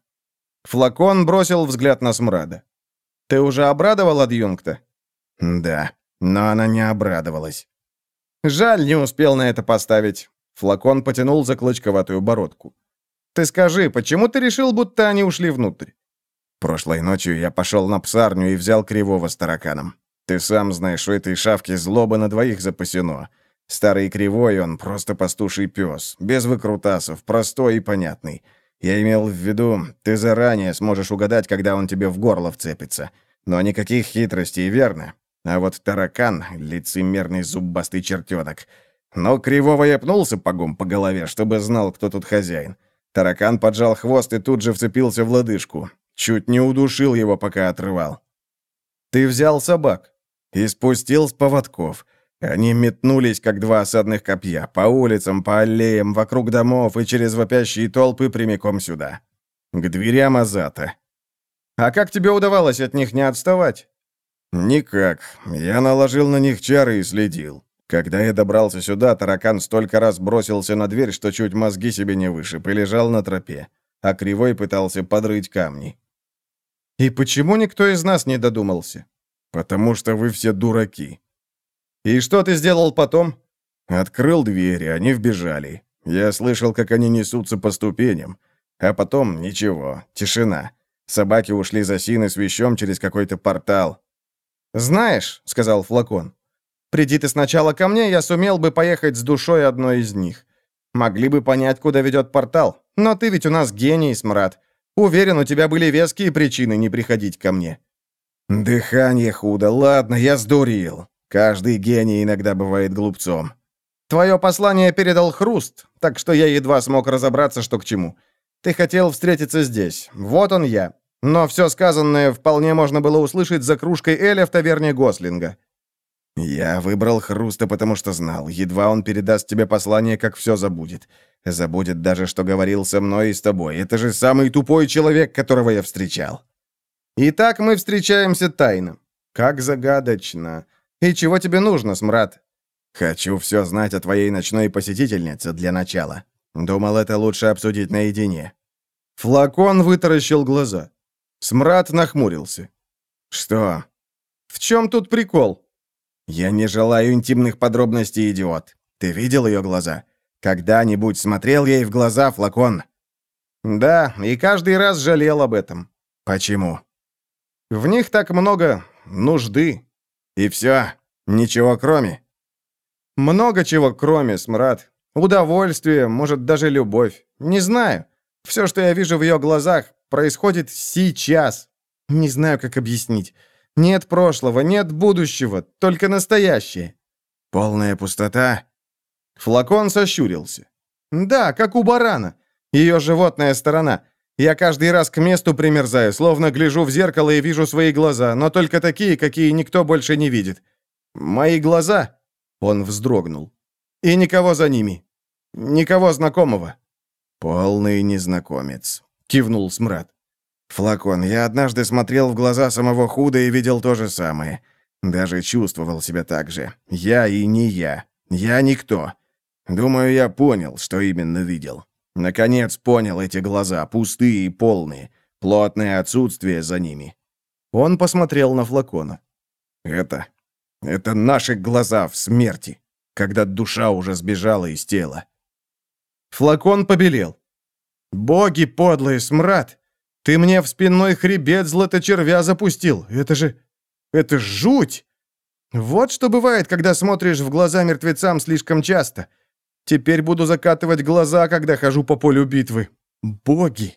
Флакон бросил взгляд на Смрада. «Ты уже обрадовал адъюнкта?» «Да, но она не обрадовалась». «Жаль, не успел на это поставить». Флакон потянул за клочковатую бородку. «Ты скажи, почему ты решил, будто они ушли внутрь?» «Прошлой ночью я пошел на псарню и взял Кривого с тараканом. Ты сам знаешь, у этой шавки злоба на двоих запасено. Старый Кривой, он просто пастуший пес, без выкрутасов, простой и понятный. Я имел в виду, ты заранее сможешь угадать, когда он тебе в горло вцепится. Но никаких хитростей, верно? А вот таракан — лицемерный зубастый чертенок. Но Кривого я пнулся погом по голове, чтобы знал, кто тут хозяин. Таракан поджал хвост и тут же вцепился в лодыжку. Чуть не удушил его, пока отрывал. «Ты взял собак?» И спустил с поводков. Они метнулись, как два осадных копья, по улицам, по аллеям, вокруг домов и через вопящие толпы прямиком сюда. К дверям Азата. «А как тебе удавалось от них не отставать?» «Никак. Я наложил на них чары и следил. Когда я добрался сюда, таракан столько раз бросился на дверь, что чуть мозги себе не вышиб, и лежал на тропе, а Кривой пытался подрыть камни». «И почему никто из нас не додумался?» «Потому что вы все дураки». «И что ты сделал потом?» «Открыл двери, они вбежали. Я слышал, как они несутся по ступеням. А потом ничего, тишина. Собаки ушли за Синой с вещом через какой-то портал. «Знаешь», — сказал Флакон, — «приди ты сначала ко мне, я сумел бы поехать с душой одной из них. Могли бы понять, куда ведет портал. Но ты ведь у нас гений, Смрад. Уверен, у тебя были веские причины не приходить ко мне». «Дыхание худо. Ладно, я сдурил. Каждый гений иногда бывает глупцом». «Твое послание передал Хруст, так что я едва смог разобраться, что к чему. Ты хотел встретиться здесь. Вот он я. Но все сказанное вполне можно было услышать за кружкой Эля в таверне Гослинга». «Я выбрал Хруста, потому что знал. Едва он передаст тебе послание, как все забудет. Забудет даже, что говорил со мной и с тобой. Это же самый тупой человек, которого я встречал». «Итак, мы встречаемся тайно. Как загадочно. И чего тебе нужно, Смрад?» «Хочу все знать о твоей ночной посетительнице для начала. Думал, это лучше обсудить наедине». Флакон вытаращил глаза. Смрад нахмурился. «Что?» «В чем тут прикол?» «Я не желаю интимных подробностей, идиот. Ты видел ее глаза? Когда-нибудь смотрел ей в глаза, Флакон?» «Да, и каждый раз жалел об этом». «Почему?» «В них так много нужды». «И все? Ничего кроме?» «Много чего кроме, Смрад. Удовольствие, может, даже любовь. Не знаю. Все, что я вижу в ее глазах, происходит сейчас. Не знаю, как объяснить. Нет прошлого, нет будущего, только настоящее». «Полная пустота?» Флакон сощурился. «Да, как у барана. Ее животная сторона. Я каждый раз к месту примерзаю, словно гляжу в зеркало и вижу свои глаза, но только такие, какие никто больше не видит. Мои глаза...» Он вздрогнул. «И никого за ними. Никого знакомого». «Полный незнакомец», — кивнул Смрад. «Флакон, я однажды смотрел в глаза самого Худа и видел то же самое. Даже чувствовал себя так же. Я и не я. Я никто. Думаю, я понял, что именно видел. Наконец понял эти глаза, пустые и полные. Плотное отсутствие за ними». Он посмотрел на Флакона. «Это... это наши глаза в смерти, когда душа уже сбежала из тела». Флакон побелел. «Боги подлые, Смрад! Ты мне в спинной хребет златочервя запустил! Это же... это жуть! Вот что бывает, когда смотришь в глаза мертвецам слишком часто. Теперь буду закатывать глаза, когда хожу по полю битвы. Боги!»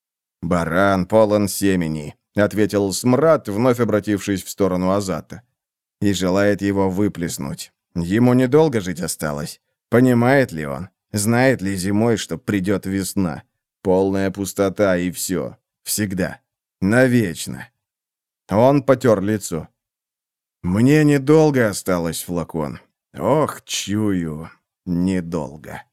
«Баран полон семени», — ответил Смрад, вновь обратившись в сторону Азата. «И желает его выплеснуть. Ему недолго жить осталось. Понимает ли он? Знает ли зимой, что придет весна? Полная пустота и все. Всегда. Навечно». Он потер лицо. «Мне недолго осталось, Флакон. Ох, чую, недолго».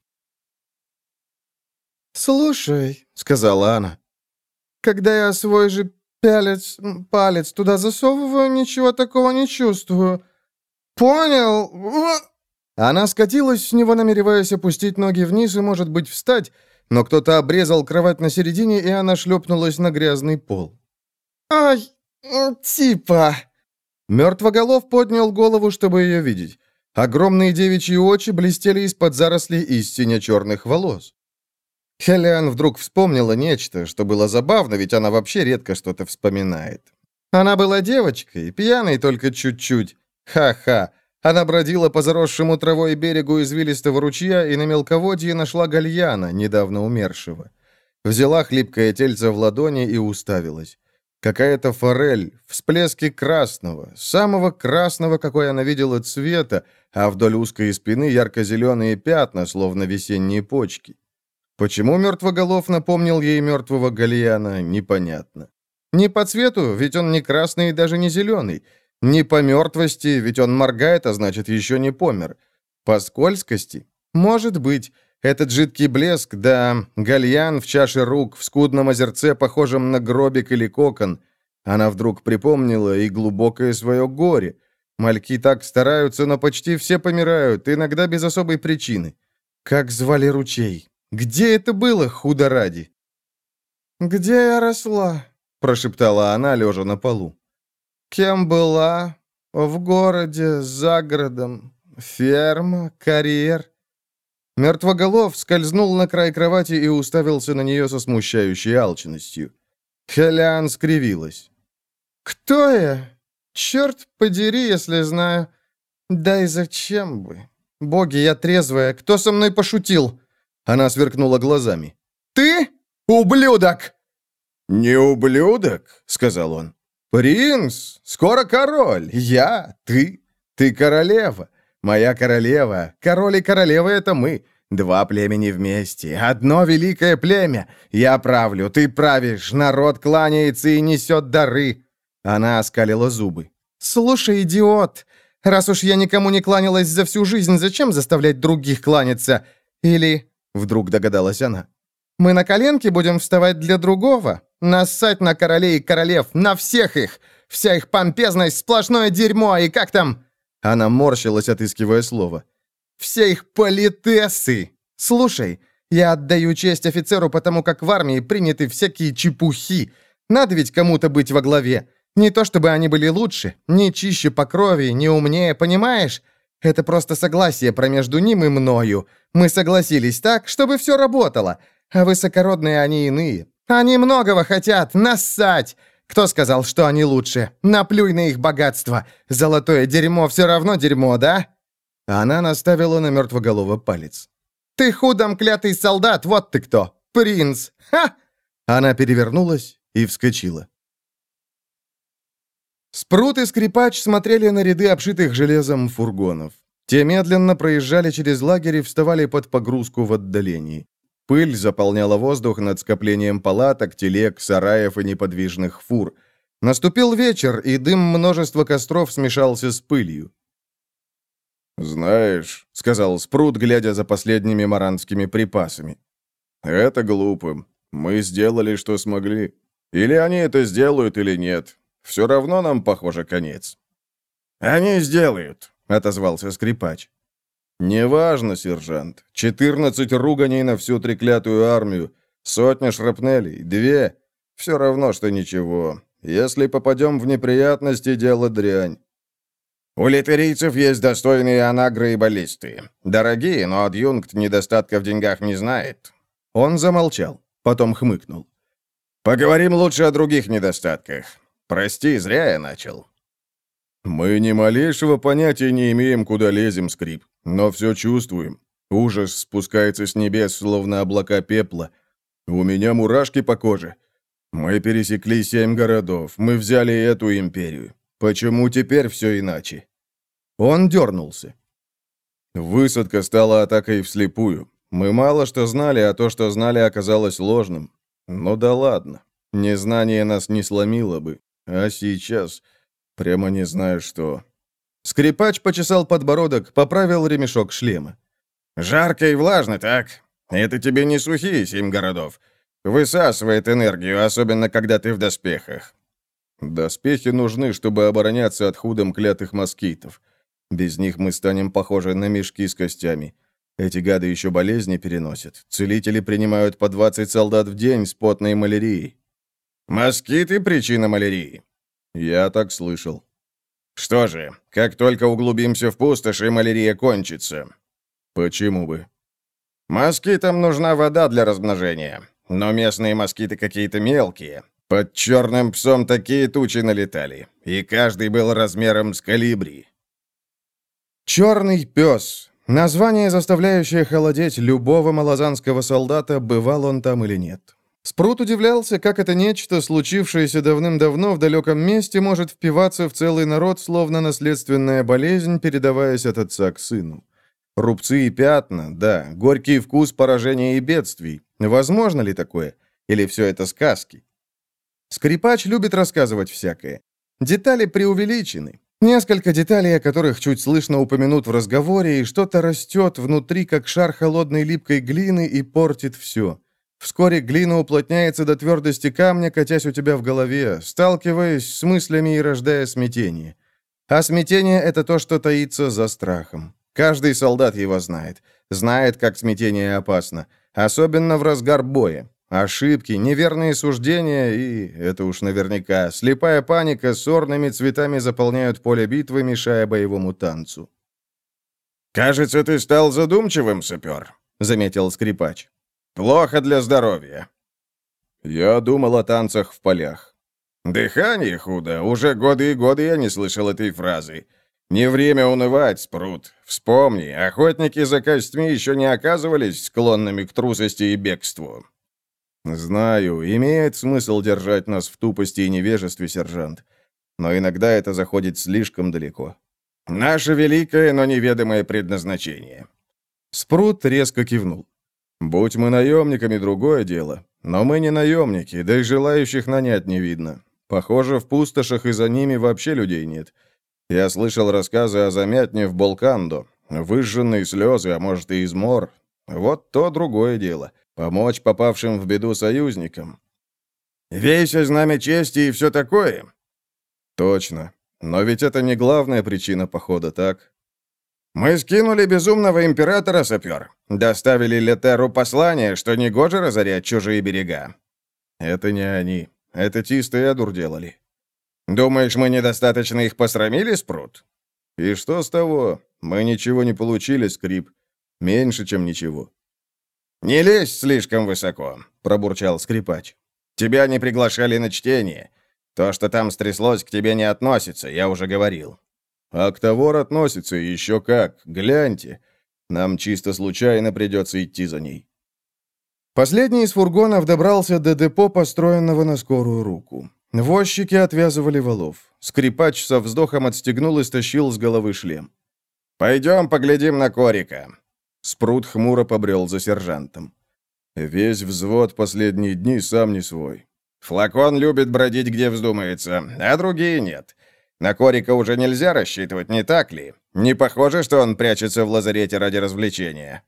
«Слушай», — сказала она, — «когда я свой же палец, палец туда засовываю, ничего такого не чувствую. Понял?» Она скатилась с него, намереваясь опустить ноги вниз и, может быть, встать, но кто-то обрезал кровать на середине, и она шлепнулась на грязный пол. «Ай, типа...» Мертвоголов поднял голову, чтобы ее видеть. Огромные девичьи очи блестели из-под зарослей истине черных волос. Хелиан вдруг вспомнила нечто, что было забавно, ведь она вообще редко что-то вспоминает. Она была девочкой, пьяной только чуть-чуть. Ха-ха. Она бродила по заросшему травой берегу извилистого ручья и на мелководье нашла гальяна, недавно умершего. Взяла хлипкое тельце в ладони и уставилась. Какая-то форель, всплески красного, самого красного, какой она видела цвета, а вдоль узкой спины ярко-зеленые пятна, словно весенние почки. Почему мертвоголов напомнил ей мертвого гальяна, непонятно. Не по цвету, ведь он не красный и даже не зеленый. Не по мертвости, ведь он моргает, а значит, еще не помер. По скользкости? Может быть. Этот жидкий блеск, да, гальян в чаше рук, в скудном озерце, похожем на гробик или кокон. Она вдруг припомнила и глубокое свое горе. Мальки так стараются, но почти все помирают, иногда без особой причины. Как звали ручей? Где это было, худо ради? «Где я росла?» — прошептала она, лежа на полу. «Кем была? В городе, за городом, ферма, карьер?» Мертвоголов скользнул на край кровати и уставился на нее со смущающей алчностью. Хелян скривилась. «Кто я? Черт подери, если знаю. Да и зачем бы? Боги, я трезвая. Кто со мной пошутил?» Она сверкнула глазами. «Ты? Ублюдок!» «Не ублюдок», — сказал он. «Принц, скоро король. Я, ты, ты королева. Моя королева. Король и королева — это мы. Два племени вместе. Одно великое племя. Я правлю, ты правишь. Народ кланяется и несет дары». Она оскалила зубы. «Слушай, идиот, раз уж я никому не кланялась за всю жизнь, зачем заставлять других кланяться? Или...» Вдруг догадалась она. «Мы на коленке будем вставать для другого? Нассать на королей и королев, на всех их! Вся их помпезность — сплошное дерьмо, и как там...» Она морщилась, отыскивая слово. «Все их политессы! Слушай, я отдаю честь офицеру, потому как в армии приняты всякие чепухи. Надо ведь кому-то быть во главе. Не то чтобы они были лучше, не чище по крови, не умнее, понимаешь? Это просто согласие промежду ним и мною. Мы согласились так, чтобы все работало. А высокородные они иные. Они многого хотят, нассать. Кто сказал, что они лучше? Наплюй на их богатство. Золотое дерьмо все равно дерьмо, да?» Она наставила на мертвоголово палец. «Ты худом клятый солдат, вот ты кто! Принц! Ха!» Она перевернулась и вскочила. Спрут и Скрипач смотрели на ряды обшитых железом фургонов. Те медленно проезжали через лагерь и вставали под погрузку в отдалении. Пыль заполняла воздух над скоплением палаток, телег, сараев и неподвижных фур. Наступил вечер, и дым множества костров смешался с пылью. «Знаешь», — сказал Спрут, глядя за последними маранскими припасами, — «это глупо. Мы сделали, что смогли. Или они это сделают, или нет. Все равно нам, похоже, конец». «Они сделают», — отозвался Скрипач. «Неважно, сержант. Четырнадцать руганей на всю треклятую армию, сотня шрапнелей, две. Все равно, что ничего. Если попадем в неприятности, дело дрянь». «У литерийцев есть достойные анагры и баллисты. Дорогие, но адъюнкт недостатка в деньгах не знает». Он замолчал, потом хмыкнул. «Поговорим лучше о других недостатках. Прости, зря я начал». «Мы ни малейшего понятия не имеем, куда лезем, Скрип, но все чувствуем. Ужас спускается с небес, словно облака пепла. У меня мурашки по коже. Мы пересекли семь городов, мы взяли эту империю. Почему теперь все иначе?» Он дернулся. Высадка стала атакой вслепую. Мы мало что знали, а то, что знали, оказалось ложным. Ну да ладно. Незнание нас не сломило бы. А сейчас... Прямо не знаю, что... Скрипач почесал подбородок, поправил ремешок шлема. «Жарко и влажно, так? Это тебе не сухие семь городов. Высасывает энергию, особенно когда ты в доспехах». «Доспехи нужны, чтобы обороняться от худом клятых москитов. Без них мы станем похожи на мешки с костями. Эти гады еще болезни переносят. Целители принимают по двадцать солдат в день с потной малярией». «Москиты — причина малярии». «Я так слышал». «Что же, как только углубимся в пустоши, малярия кончится». «Почему бы?» «Москитам нужна вода для размножения, но местные москиты какие-то мелкие. Под черным псом такие тучи налетали, и каждый был размером с колибри». «Черный пес» — название, заставляющее холодеть любого малозанского солдата, бывал он там или нет. Спрут удивлялся, как это нечто, случившееся давным-давно в далеком месте, может впиваться в целый народ, словно наследственная болезнь, передаваясь от отца к сыну. Рубцы и пятна, да, горький вкус поражения и бедствий. Возможно ли такое? Или все это сказки? Скрипач любит рассказывать всякое. Детали преувеличены. Несколько деталей, о которых чуть слышно упомянут в разговоре, и что-то растет внутри, как шар холодной липкой глины, и портит все. Вскоре глина уплотняется до твердости камня, катясь у тебя в голове, сталкиваясь с мыслями и рождая смятение. А смятение — это то, что таится за страхом. Каждый солдат его знает. Знает, как смятение опасно. Особенно в разгар боя. Ошибки, неверные суждения и, это уж наверняка, слепая паника сорными цветами заполняют поле битвы, мешая боевому танцу. «Кажется, ты стал задумчивым, сапер», — заметил Скрипач. «Плохо для здоровья». Я думал о танцах в полях. Дыхание худо. Уже годы и годы я не слышал этой фразы. Не время унывать, Спрут. Вспомни, охотники за костьми еще не оказывались склонными к трусости и бегству. Знаю, имеет смысл держать нас в тупости и невежестве, сержант. Но иногда это заходит слишком далеко. Наше великое, но неведомое предназначение. Спрут резко кивнул. Будь мы наемниками, другое дело. Но мы не наемники, да и желающих нанять не видно. Похоже, в пустошах и за ними вообще людей нет. Я слышал рассказы о замятне в Болкандо. Выжженные слезы, а может и измор. Вот то другое дело. Помочь попавшим в беду союзникам. Весь знамя чести и все такое. Точно. Но ведь это не главная причина похода, так? Мы скинули безумного императора, сапер. Доставили Летеру послание, что негоже разорять чужие берега. Это не они. Это Тист и Эдур делали. Думаешь, мы недостаточно их посрамили, Спрут? И что с того? Мы ничего не получили, Скрип. Меньше, чем ничего. Не лезь слишком высоко, пробурчал скрипач. Тебя не приглашали на чтение. То, что там стряслось, к тебе не относится, я уже говорил. А к Тавор относится еще как. Гляньте. Нам чисто случайно придется идти за ней. Последний из фургонов добрался до депо, построенного на скорую руку. Возчики отвязывали валов. Скрипач со вздохом отстегнул и стащил с головы шлем. «Пойдем поглядим на Корика». Спрут хмуро побрел за сержантом. Весь взвод последние дни сам не свой. Флакон любит бродить, где вздумается, а другие нет. На Корика уже нельзя рассчитывать, не так ли? Не похоже, что он прячется в лазарете ради развлечения.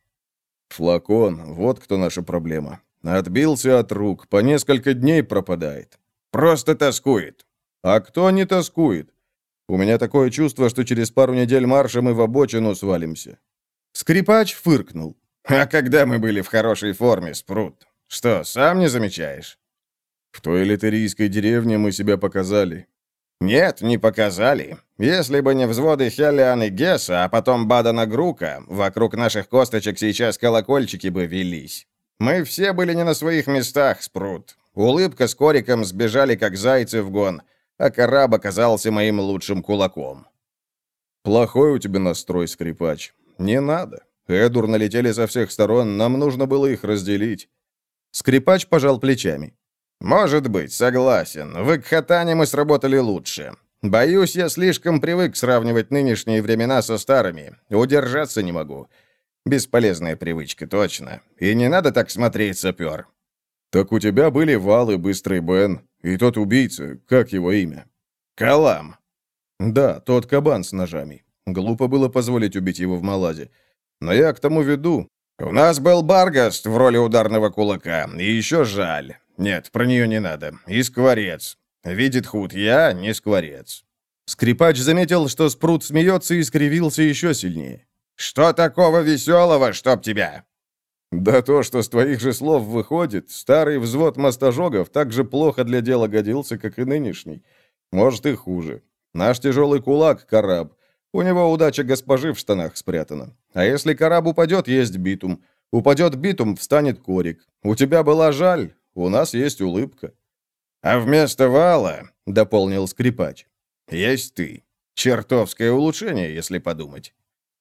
Флакон, вот кто наша проблема. Отбился от рук, по несколько дней пропадает. Просто тоскует. А кто не тоскует? У меня такое чувство, что через пару недель марша мы в обочину свалимся. Скрипач фыркнул. А когда мы были в хорошей форме, Спрут? Что, сам не замечаешь? В той литерийской деревне мы себя показали. Нет, не показали. Если бы не взводы Хеллиан и Гесса, а потом Бадана Грука, вокруг наших косточек сейчас колокольчики бы велись. Мы все были не на своих местах, Спрут. Улыбка с Кориком сбежали, как зайцы в гон, а Караб оказался моим лучшим кулаком. Плохой у тебя настрой, скрипач. Не надо. Эдур налетели со всех сторон, нам нужно было их разделить. Скрипач пожал плечами. Может быть, согласен. В Икхатане мы сработали лучше. Боюсь, я слишком привык сравнивать нынешние времена со старыми. Удержаться не могу. Бесполезная привычка, точно. И не надо так смотреть, сапер. Так у тебя были Вал и Быстрый Бен, и тот убийца, как его имя? Калам. Да, тот кабан с ножами. Глупо было позволить убить его в Малазе. Но я к тому веду. У нас был Баргаст в роли ударного кулака, и еще жаль. Нет, про нее не надо. И Скворец. Видит худ, я не Скворец. Скрипач заметил, что Спрут смеется, и скривился еще сильнее. Что такого веселого, чтоб тебя? Да то, что с твоих же слов выходит, старый взвод мостожогов так же плохо для дела годился, как и нынешний. Может, и хуже. Наш тяжелый кулак — Караб. У него удача госпожи в штанах спрятана. А если Караб упадет, есть битум. Упадет битум, встанет Корик. У тебя была жаль, у нас есть улыбка. А вместо Вала, — дополнил скрипач, — есть ты. Чертовское улучшение, если подумать.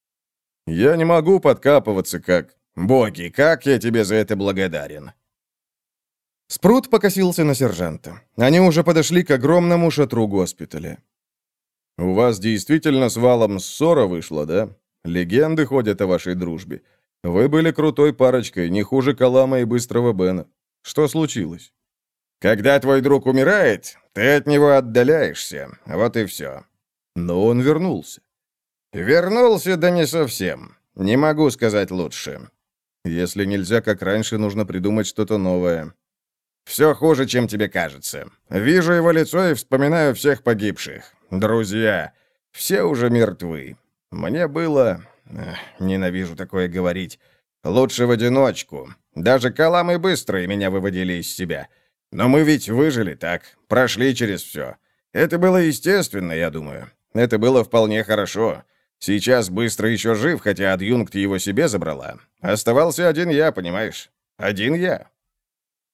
Я не могу подкапываться, как... Боги, как я тебе за это благодарен. Спрут покосился на сержанта. Они уже подошли к огромному шатру госпиталя. «У вас действительно с Валом ссора вышла, да? Легенды ходят о вашей дружбе. Вы были крутой парочкой, не хуже Калама и Быстрого Бена. Что случилось?» «Когда твой друг умирает, ты от него отдаляешься. Вот и все». «Но он вернулся». «Вернулся, да не совсем. Не могу сказать лучше. Если нельзя, как раньше, нужно придумать что-то новое». «Все хуже, чем тебе кажется. Вижу его лицо и вспоминаю всех погибших. Друзья, все уже мертвы. Мне было... Эх, ненавижу такое говорить. Лучше в одиночку. Даже Калам и Быстрые меня выводили из себя. Но мы ведь выжили, так? Прошли через все. Это было естественно, я думаю. Это было вполне хорошо. Сейчас Быстрый еще жив, хотя адъюнкт его себе забрала. Оставался один я, понимаешь? Один я».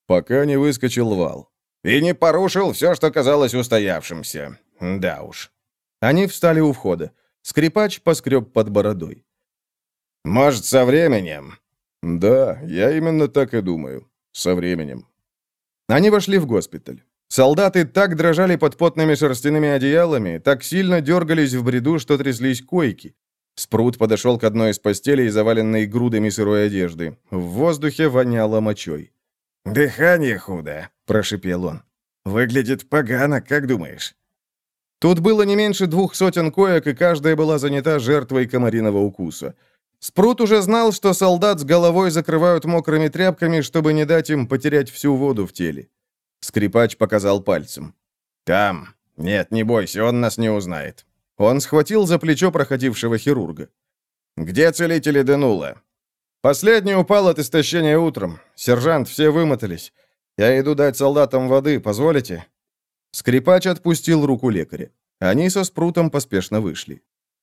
Пока не выскочил вал. И не порушил все, что казалось устоявшимся. Да уж. Они встали у входа. Скрипач поскреб под бородой. «Может, со временем?» «Да, я именно так и думаю. Со временем». Они вошли в госпиталь. Солдаты так дрожали под потными шерстяными одеялами, так сильно дергались в бреду, что тряслись койки. Спрут подошел к одной из постелей, заваленной грудами сырой одежды. В воздухе воняло мочой. «Дыхание худо», — прошипел он. «Выглядит погано, как думаешь?» Тут было не меньше двух сотен коек, и каждая была занята жертвой комариного укуса. Спрут уже знал, что солдат с головой закрывают мокрыми тряпками, чтобы не дать им потерять всю воду в теле. Скрипач показал пальцем. «Там. Нет, не бойся, он нас не узнает». Он схватил за плечо проходившего хирурга. «Где целители Денула?» «Последний упал от истощения утром. Сержант, все вымотались. Я иду дать солдатам воды, позволите?» Скрипач отпустил руку лекаря. Они со Спрутом поспешно вышли.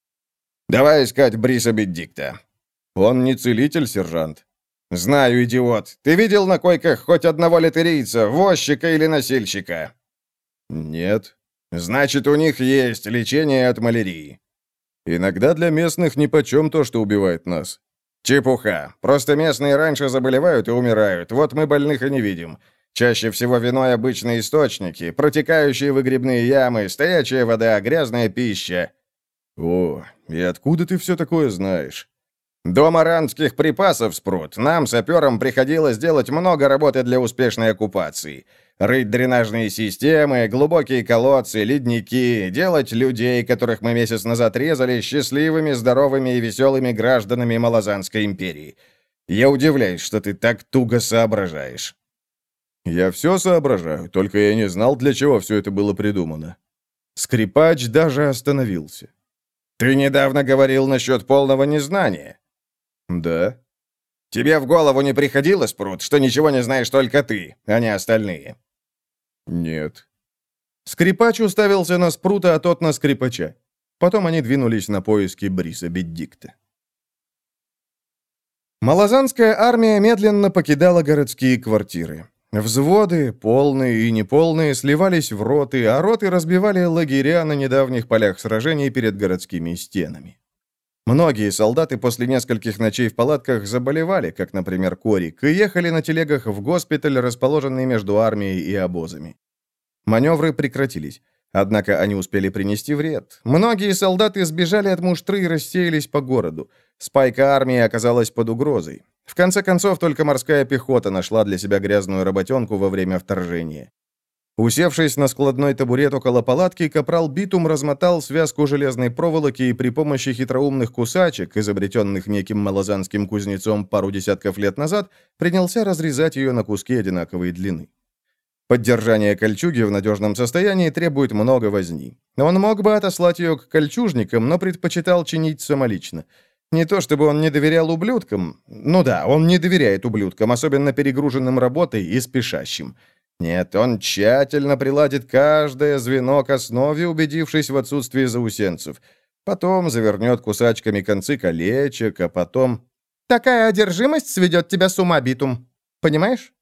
«Давай искать Бриса Беддикта». «Он не целитель, сержант». «Знаю, идиот. Ты видел на койках хоть одного литерийца, возчика или носильщика?» «Нет». «Значит, у них есть лечение от малярии». «Иногда для местных нипочем то, что убивает нас». «Чепуха. Просто местные раньше заболевают и умирают. Вот мы больных и не видим. Чаще всего виной обычные источники, протекающие выгребные ямы, стоячая вода, грязная пища». «О, и откуда ты все такое знаешь?» «Дом аранских припасов, Спрут. Нам, саперам, приходилось делать много работы для успешной оккупации. Рыть дренажные системы, глубокие колодцы, ледники, делать людей, которых мы месяц назад резали, счастливыми, здоровыми и веселыми гражданами Малазанской империи. Я удивляюсь, что ты так туго соображаешь». «Я все соображаю, только я не знал, для чего все это было придумано». Скрипач даже остановился. «Ты недавно говорил насчет полного незнания». «Да». «Тебе в голову не приходило, Спрут, что ничего не знаешь только ты, а не остальные?» «Нет». Скрипач уставился на Спрута, а тот на скрипача. Потом они двинулись на поиски Бриса Беддикта. Малазанская армия медленно покидала городские квартиры. Взводы, полные и неполные, сливались в роты, а роты разбивали лагеря на недавних полях сражений перед городскими стенами. Многие солдаты после нескольких ночей в палатках заболевали, как, например, Корик, и ехали на телегах в госпиталь, расположенный между армией и обозами. Маневры прекратились, однако они успели принести вред. Многие солдаты сбежали от муштры и рассеялись по городу. Спайка армии оказалась под угрозой. В конце концов, только морская пехота нашла для себя грязную работенку во время вторжения. Усевшись на складной табурет около палатки, капрал Битум размотал связку железной проволоки и при помощи хитроумных кусачек, изобретенных неким малазанским кузнецом пару десятков лет назад, принялся разрезать ее на куски одинаковой длины. Поддержание кольчуги в надежном состоянии требует много возни. Он мог бы отослать ее к кольчужникам, но предпочитал чинить самолично. Не то чтобы он не доверял ублюдкам. Ну да, он не доверяет ублюдкам, особенно перегруженным работой и спешащим. Нет, он тщательно приладит каждое звено к основе, убедившись в отсутствии заусенцев. Потом завернет кусачками концы колечек, а потом... Такая одержимость сведет тебя с ума, Битум. Понимаешь?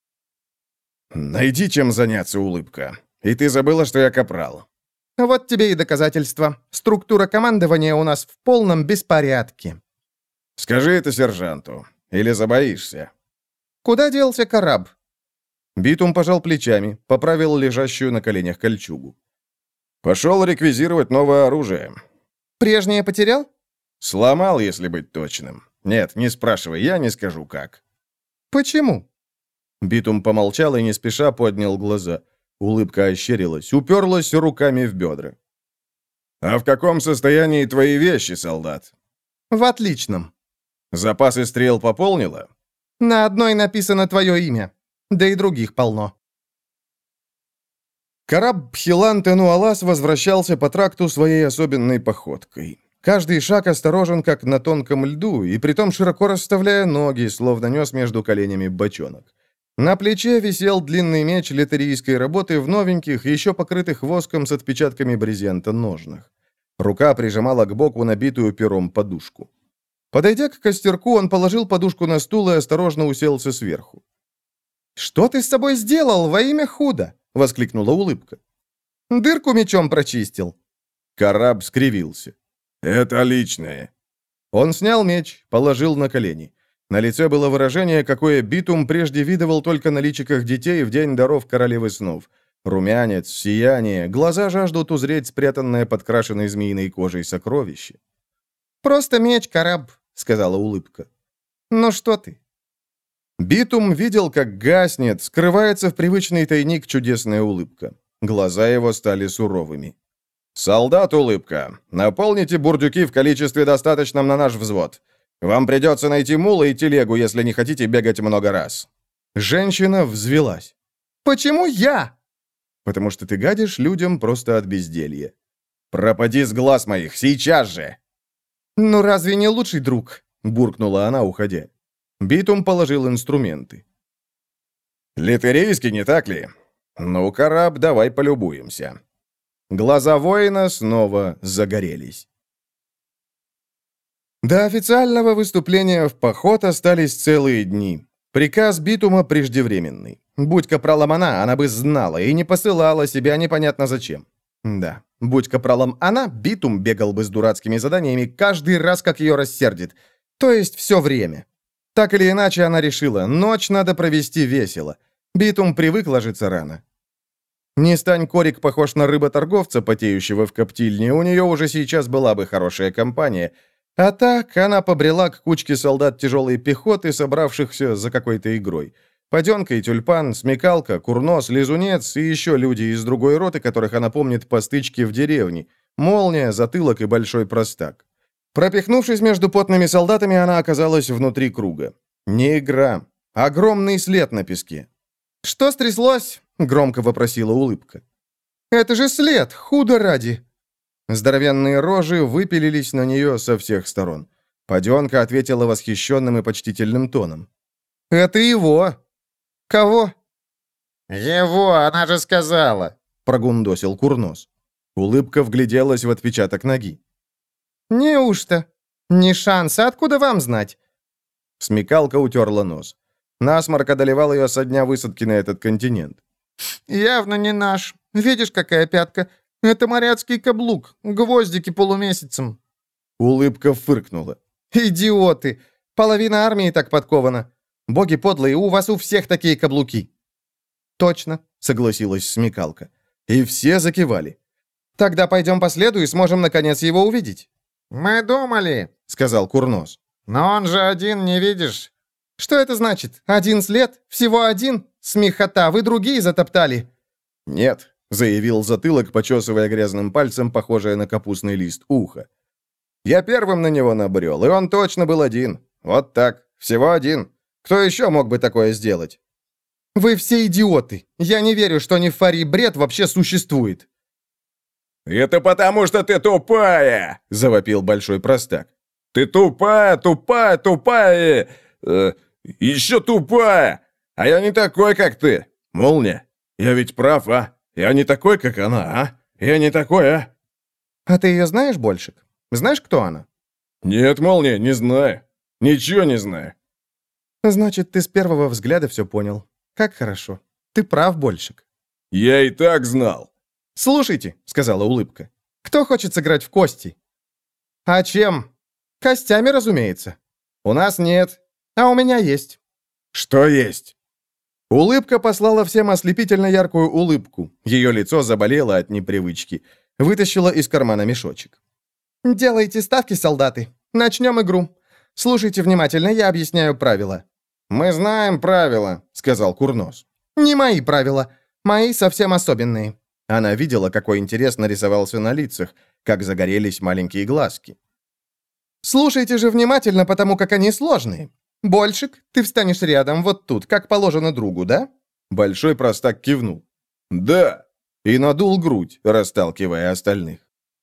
Найди чем заняться, улыбка. И ты забыла, что я капрал. Вот тебе и доказательства. Структура командования у нас в полном беспорядке. Скажи это сержанту. Или забоишься? Куда делся Караб? Битум пожал плечами, поправил лежащую на коленях кольчугу. Пошел реквизировать новое оружие. Прежнее потерял? Сломал, если быть точным. Нет, не спрашивай, я не скажу как. Почему? Битум помолчал и не спеша поднял глаза. Улыбка ощерилась, уперлась руками в бедра. «А в каком состоянии твои вещи, солдат?» «В отличном». «Запасы стрел пополнила?» «На одной написано твое имя. Да и других полно». Караб Бхилан Тенуалас возвращался по тракту своей особенной походкой. Каждый шаг осторожен, как на тонком льду, и притом широко расставляя ноги, словно нес между коленями бочонок. На плече висел длинный меч литерийской работы в новеньких, еще покрытых воском с отпечатками брезента ножнах. Рука прижимала к боку набитую пером подушку. Подойдя к костерку, он положил подушку на стул и осторожно уселся сверху. «Что ты с собой сделал во имя худа?» — воскликнула улыбка. «Дырку мечом прочистил». Караб скривился. «Это личное». Он снял меч, положил на колени. На лице было выражение, какое Битум прежде видывал только на личиках детей в день даров королевы снов. Румянец, сияние, глаза жаждут узреть спрятанное под крашеной змеиной кожей сокровище. «Просто меч, Караб», — сказала улыбка. «Ну что ты?» Битум видел, как гаснет, скрывается в привычный тайник чудесная улыбка. Глаза его стали суровыми. «Солдат, улыбка, наполните бурдюки в количестве достаточном на наш взвод. Вам придется найти мула и телегу, если не хотите бегать много раз». Женщина взвелась. «Почему я?» «Потому что ты гадишь людям просто от безделья. Пропади с глаз моих, сейчас же!» «Ну разве не лучший друг?» — буркнула она, уходя. Битум положил инструменты. «Литерийский, не так ли? Ну, Караб, давай полюбуемся». Глаза воина снова загорелись. До официального выступления в поход остались целые дни. Приказ Битума преждевременный. Будь капралом она, она бы знала и не посылала себя непонятно зачем. Да, будь капралом она, Битум бегал бы с дурацкими заданиями каждый раз, как ее рассердит. То есть все время. Так или иначе, она решила, ночь надо провести весело. Битум привык ложиться рано. Не стань Корик похож на рыботорговца, потеющего в коптильне, у нее уже сейчас была бы хорошая компания. А так, она побрела к кучке солдат тяжелой пехоты, собравшихся за какой-то игрой. Паденка и Тюльпан, Смекалка, Курнос, Лизунец и еще люди из другой роты, которых она помнит по стычке в деревне. Молния, Затылок и Большой Простак. Пропихнувшись между потными солдатами, она оказалась внутри круга. Не игра. Огромный след на песке. «Что стряслось?» — громко вопросила улыбка. «Это же след, худо ради!» Здоровенные рожи выпилились на нее со всех сторон. Паденка ответила восхищенным и почтительным тоном. «Это его!» «Кого?» «Его, она же сказала!» — прогундосил Курнос. Улыбка вгляделась в отпечаток ноги. «Неужто? Не шанса, откуда вам знать?» Смекалка утерла нос. Насморк одолевал ее со дня высадки на этот континент. «Явно не наш. Видишь, какая пятка? Это моряцкий каблук, гвоздики полумесяцем». Улыбка фыркнула. «Идиоты! Половина армии так подкована. Боги подлые, у вас у всех такие каблуки». «Точно», — согласилась Смекалка. И все закивали. «Тогда пойдем по следу и сможем, наконец, его увидеть». «Мы думали», — сказал Курнос. «Но он же один, не видишь». «Что это значит? Один след? Всего один? Смехота, вы другие затоптали». «Нет», — заявил Затылок, почесывая грязным пальцем, похожее на капустный лист, ухо. «Я первым на него набрел, и он точно был один. Вот так, всего один. Кто еще мог бы такое сделать?» «Вы все идиоты. Я не верю, что Нефарий бред вообще существует». «Это потому, что ты тупая!» — завопил Большой Простак. «Ты тупая, тупая, тупая! Э, еще тупая! А я не такой, как ты! Молния, я ведь прав, а? Я не такой, как она, а? Я не такой, а?» «А ты ее знаешь, Большик? Знаешь, кто она?» «Нет, Молния, не знаю. Ничего не знаю». «Значит, ты с первого взгляда все понял. Как хорошо. Ты прав, Большик». «Я и так знал». «Слушайте», — сказала улыбка, — «кто хочет сыграть в кости?» «А чем?» «Костями, разумеется». «У нас нет, а у меня есть». «Что есть?» Улыбка послала всем ослепительно яркую улыбку. Ее лицо заболело от непривычки. Вытащила из кармана мешочек. «Делайте ставки, солдаты. Начнем игру. Слушайте внимательно, я объясняю правила». «Мы знаем правила», — сказал Курнос. «Не мои правила. Мои совсем особенные». Она видела, какой интерес нарисовался на лицах, как загорелись маленькие глазки. «Слушайте же внимательно, потому как они сложные. Большик, ты встанешь рядом, вот тут, как положено другу, да?» Большой Простак кивнул. «Да!» и надул грудь, расталкивая остальных.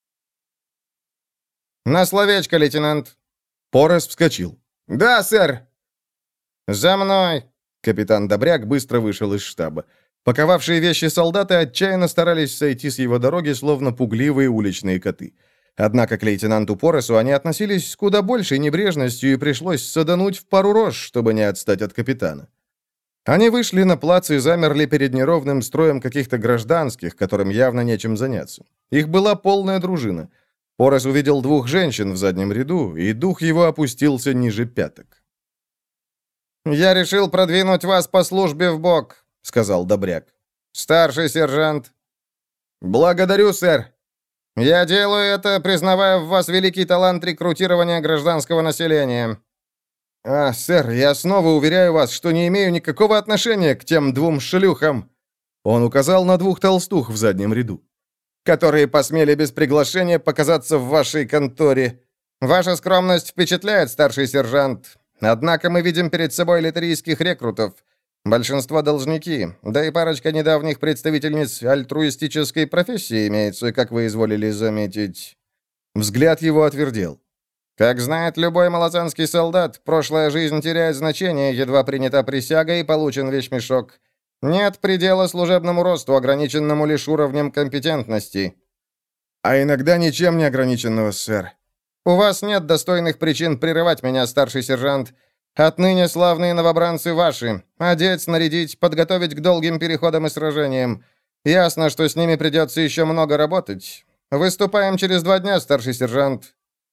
«На словечко, лейтенант!» Порос вскочил. «Да, сэр!» «За мной!» Капитан Добряк быстро вышел из штаба. Паковавшие вещи солдаты отчаянно старались сойти с его дороги, словно пугливые уличные коты. Однако к лейтенанту Поросу они относились с куда большей небрежностью, и пришлось садануть в пару рож, чтобы не отстать от капитана. Они вышли на плац и замерли перед неровным строем каких-то гражданских, которым явно нечем заняться. Их была полная дружина. Порос увидел двух женщин в заднем ряду, и дух его опустился ниже пяток. «Я решил продвинуть вас по службе в бок», — сказал Добряк. «Старший сержант». «Благодарю, сэр». «Я делаю это, признавая в вас великий талант рекрутирования гражданского населения». «А, сэр, я снова уверяю вас, что не имею никакого отношения к тем двум шлюхам». Он указал на двух толстух в заднем ряду, которые посмели без приглашения показаться в вашей конторе. Ваша скромность впечатляет, старший сержант. Однако мы видим перед собой литерийских рекрутов. Большинство должники, да и парочка недавних представительниц альтруистической профессии имеется, как вы изволили заметить». Взгляд его отвердел. «Как знает любой малозанский солдат, прошлая жизнь теряет значение, едва принята присяга и получен вещмешок. Нет предела служебному росту, ограниченному лишь уровнем компетентности». «А иногда ничем не ограниченного, сэр». «У вас нет достойных причин прерывать меня, старший сержант. Отныне славные новобранцы ваши. Одеть, снарядить, подготовить к долгим переходам и сражениям. Ясно, что с ними придется еще много работать. Выступаем через два дня, старший сержант».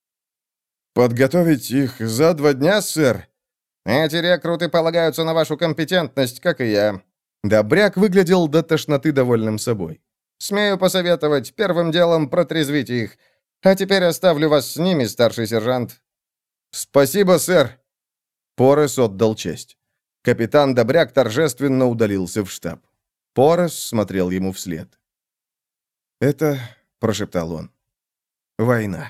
«Подготовить их за два дня, сэр?» «Эти рекруты полагаются на вашу компетентность, как и я». Добряк выглядел до тошноты довольным собой. «Смею посоветовать, первым делом протрезвите их. А теперь оставлю вас с ними, старший сержант». «Спасибо, сэр». Порос отдал честь. Капитан Добряк торжественно удалился в штаб. Порос смотрел ему вслед. «Это, — прошептал он, — война».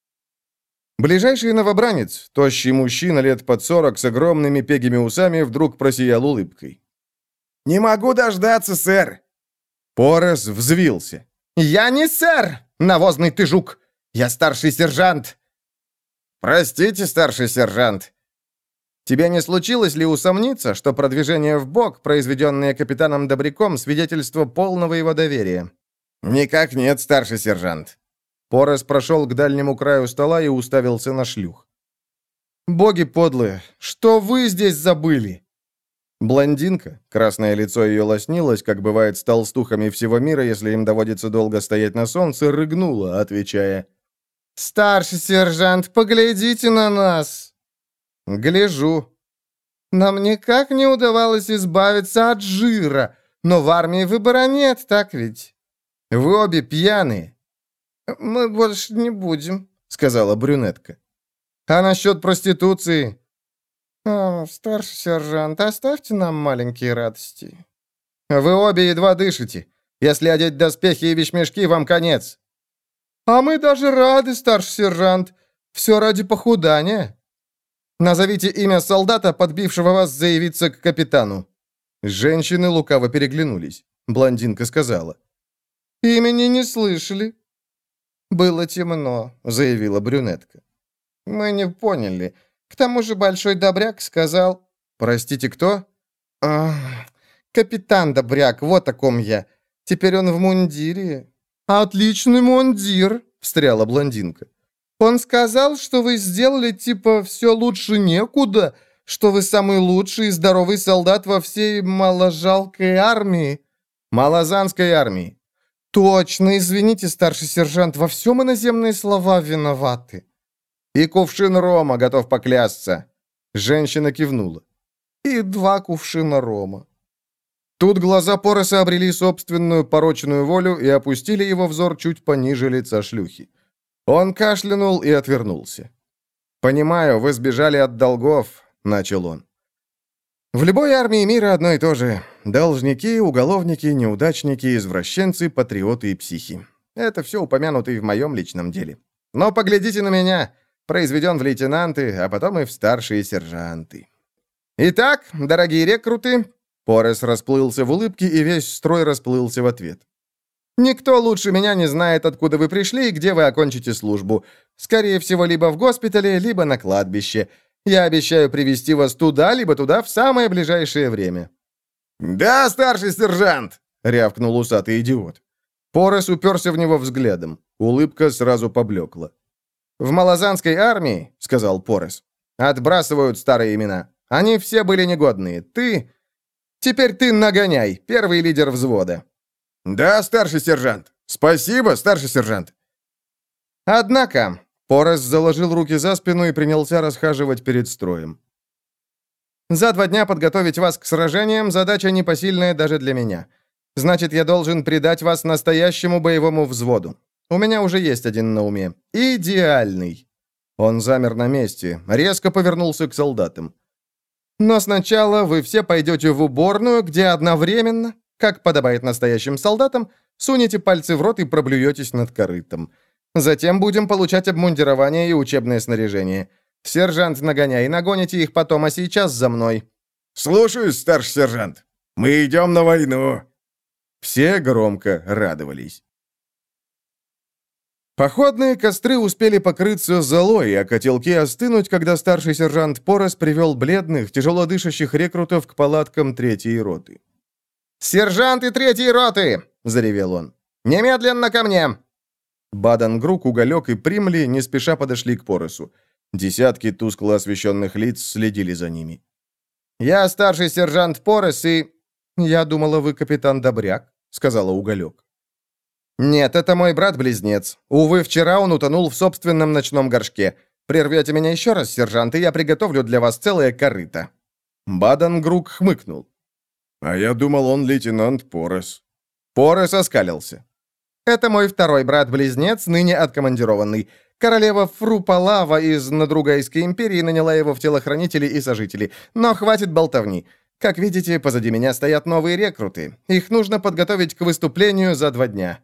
Ближайший новобранец, тощий мужчина лет под сорок с огромными пегими усами, вдруг просиял улыбкой. «Не могу дождаться, сэр!» Порос взвился. «Я не сэр, навозный ты жук! Я старший сержант!» «Простите, старший сержант!» «Тебе не случилось ли усомниться, что продвижение в бок, произведенное капитаном Добряком, свидетельство полного его доверия?» «Никак нет, старший сержант». Порос прошел к дальнему краю стола и уставился на шлюх. «Боги подлые, что вы здесь забыли?» Блондинка, красное лицо ее лоснилось, как бывает с толстухами всего мира, если им доводится долго стоять на солнце, рыгнула, отвечая: «Старший сержант, поглядите на нас!» «Гляжу». «Нам никак не удавалось избавиться от жира, но в армии выбора нет, так ведь?» «Вы обе пьяные». «Мы больше не будем», — сказала брюнетка. «А насчет проституции?» «О, старший сержант, оставьте нам маленькие радости». «Вы обе едва дышите. Если одеть доспехи и вещмешки, вам конец». «А мы даже рады, старший сержант. Все ради похудания». «Назовите имя солдата, подбившего вас заявиться к капитану». Женщины лукаво переглянулись. Блондинка сказала: «Имени не слышали». «Было темно», — заявила брюнетка. «Мы не поняли. К тому же Большой Добряк сказал...» «Простите, кто?» а, «Капитан Добряк, вот о ком я. Теперь он в мундире». «Отличный мундир», — встряла блондинка. «Он сказал, что вы сделали типа все лучше некуда, что вы самый лучший и здоровый солдат во всей маложалкой армии». «Малозанской армии». «Точно, извините, старший сержант, во всем иноземные слова виноваты». «И кувшин рома, готов поклясться». Женщина кивнула. «И два кувшина рома». Тут глаза Пороса обрели собственную порочную волю и опустили его взор чуть пониже лица шлюхи. Он кашлянул и отвернулся. «Понимаю, вы сбежали от долгов», — начал он. «В любой армии мира одно и то же. Должники, уголовники, неудачники, извращенцы, патриоты и психи. Это все упомянуто и в моем личном деле. Но поглядите на меня. Произведен в лейтенанты, а потом и в старшие сержанты. Итак, дорогие рекруты...» Порос расплылся в улыбке, и весь строй расплылся в ответ. «Никто лучше меня не знает, откуда вы пришли и где вы окончите службу. Скорее всего, либо в госпитале, либо на кладбище. Я обещаю привести вас туда, либо туда в самое ближайшее время». «Да, старший сержант!» — рявкнул усатый идиот. Порос уперся в него взглядом. Улыбка сразу поблекла. «В малозанской армии, — сказал Порос, — отбрасывают старые имена. Они все были негодные. Ты... Теперь ты нагоняй, первый лидер взвода». «Да, старший сержант. Спасибо, старший сержант». Однако Порос заложил руки за спину и принялся расхаживать перед строем. «За два дня подготовить вас к сражениям — задача непосильная даже для меня. Значит, я должен придать вас настоящему боевому взводу. У меня уже есть один на уме. Идеальный». Он замер на месте, резко повернулся к солдатам. «Но сначала вы все пойдете в уборную, где одновременно, как подобает настоящим солдатам, сунете пальцы в рот и проблюетесь над корытом. Затем будем получать обмундирование и учебное снаряжение. Сержант, нагоняй, нагоните их потом, а сейчас за мной». «Слушаюсь, старший сержант. Мы идем на войну». Все громко радовались. Походные костры успели покрыться золой, а котелки остынуть, когда старший сержант Порос привел бледных, тяжело дышащих рекрутов к палаткам третьей роты. «Сержанты третьей роты!» — заревел он. «Немедленно ко мне!» Бадангрук, Уголек и Примли не спеша подошли к Поросу. Десятки тускло освещенных лиц следили за ними. «Я старший сержант Порос и...» «Я думала, вы капитан Добряк», — сказала Уголек. «Нет, это мой брат-близнец. Увы, вчера он утонул в собственном ночном горшке. Прервете меня еще раз, сержант, и я приготовлю для вас целое корыто». Бадангрук хмыкнул. «А я думал, он лейтенант Порос». Порос оскалился. «Это мой второй брат-близнец, ныне откомандированный. Королева Фрупалава из Надругайской империи наняла его в телохранители и сожители. Но хватит болтовни. Как видите, позади меня стоят новые рекруты. Их нужно подготовить к выступлению за два дня».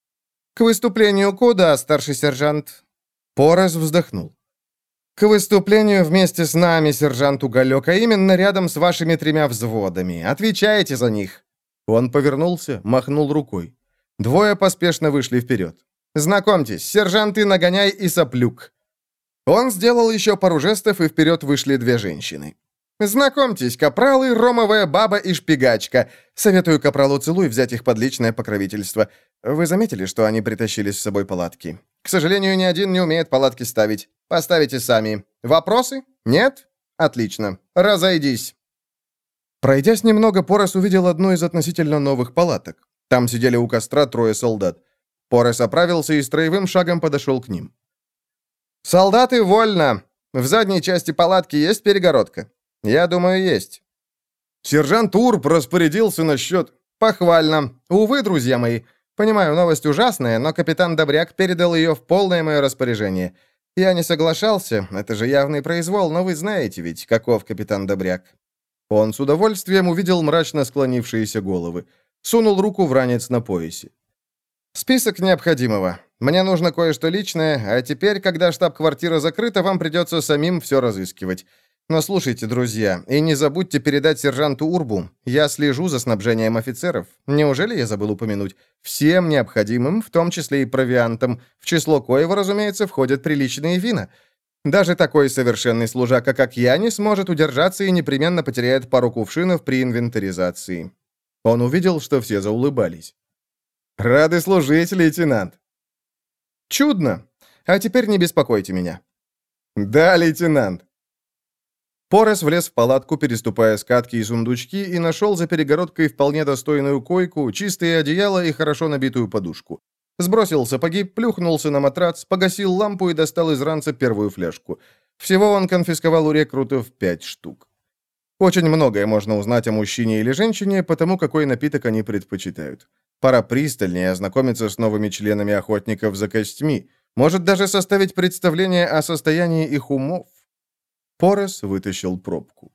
«К выступлению куда, старший сержант?» Порос вздохнул. «К выступлению вместе с нами, сержант Уголек, а именно рядом с вашими тремя взводами. Отвечаете за них». Он повернулся, махнул рукой. Двое поспешно вышли вперед. «Знакомьтесь, сержанты Нагоняй и Соплюк». Он сделал еще пару жестов, и вперед вышли две женщины. «Знакомьтесь, капралы, ромовая баба и шпигачка. Советую капралу Целуй взять их под личное покровительство. Вы заметили, что они притащили с собой палатки? К сожалению, ни один не умеет палатки ставить. Поставите сами. Вопросы? Нет? Отлично. Разойдись». Пройдясь немного, Порос увидел одну из относительно новых палаток. Там сидели у костра трое солдат. Порос оправился и строевым шагом подошел к ним. «Солдаты, вольно! В задней части палатки есть перегородка?» «Я думаю, есть». Сержант Урб распорядился насчет... «Похвально. Увы, друзья мои. Понимаю, новость ужасная, но капитан Добряк передал ее в полное мое распоряжение. Я не соглашался, это же явный произвол, но вы знаете ведь, каков капитан Добряк». Он с удовольствием увидел мрачно склонившиеся головы. Сунул руку в ранец на поясе. «Список необходимого. Мне нужно кое-что личное, а теперь, когда штаб-квартира закрыта, вам придется самим все разыскивать. Но слушайте, друзья, и не забудьте передать сержанту Урбу. Я слежу за снабжением офицеров. Неужели я забыл упомянуть? Всем необходимым, в том числе и провиантом, в число коего, разумеется, входят приличные вина. Даже такой совершенный служака, как я, не сможет удержаться и непременно потеряет пару кувшинов при инвентаризации». Он увидел, что все заулыбались. «Рады служить, лейтенант». «Чудно. А теперь не беспокойте меня». «Да, лейтенант». Порос влез в палатку, переступая скатки и сундучки, и нашел за перегородкой вполне достойную койку, чистое одеяло и хорошо набитую подушку. Сбросил сапоги, плюхнулся на матрац, погасил лампу и достал из ранца первую фляжку. Всего он конфисковал у рекрутов пять штук. Очень многое можно узнать о мужчине или женщине, потому какой напиток они предпочитают. Пора пристальнее ознакомиться с новыми членами охотников за костьми, может даже составить представление о состоянии их умов. Порос вытащил пробку.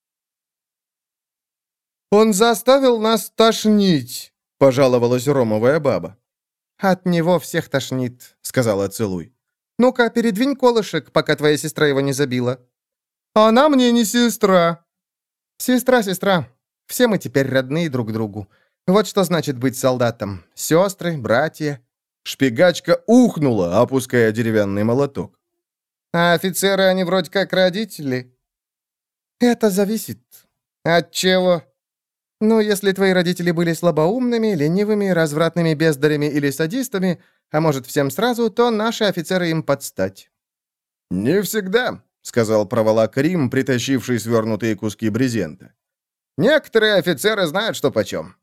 «Он заставил нас тошнить», — пожаловалась ромовая баба. «От него всех тошнит», — сказала Целуй. «Ну-ка, передвинь колышек, пока твоя сестра его не забила». «Она мне не сестра». «Сестра, сестра. Все мы теперь родные друг другу. Вот что значит быть солдатом. Сестры, братья». Шпигачка ухнула, опуская деревянный молоток. «А офицеры, они вроде как родители». «Это зависит». «От чего?» «Ну, если твои родители были слабоумными, ленивыми, развратными бездарями или садистами, а может, всем сразу, то наши офицеры им подстать». «Не всегда», — сказал проволак Рим, притащивший свернутые куски брезента. Некоторые офицеры знают, что почем.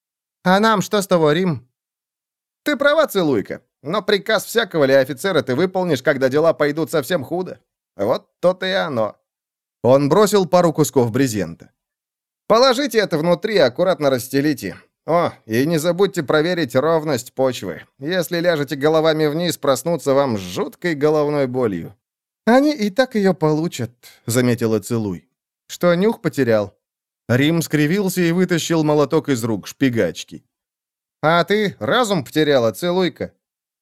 А нам что с того, Рим? Ты права, Целуйка, но приказ всякого ли офицера ты выполнишь, когда дела пойдут совсем худо. Вот то-то и оно. Он бросил пару кусков брезента. Положите это внутри и аккуратно расстелите. О, и не забудьте проверить ровность почвы. Если ляжете головами вниз, проснуться вам с жуткой головной болью. Они и так ее получат, заметила Целуй. Что нюх потерял. Рим скривился и вытащил молоток из рук шпигачки. А ты разум потеряла, Целуйка?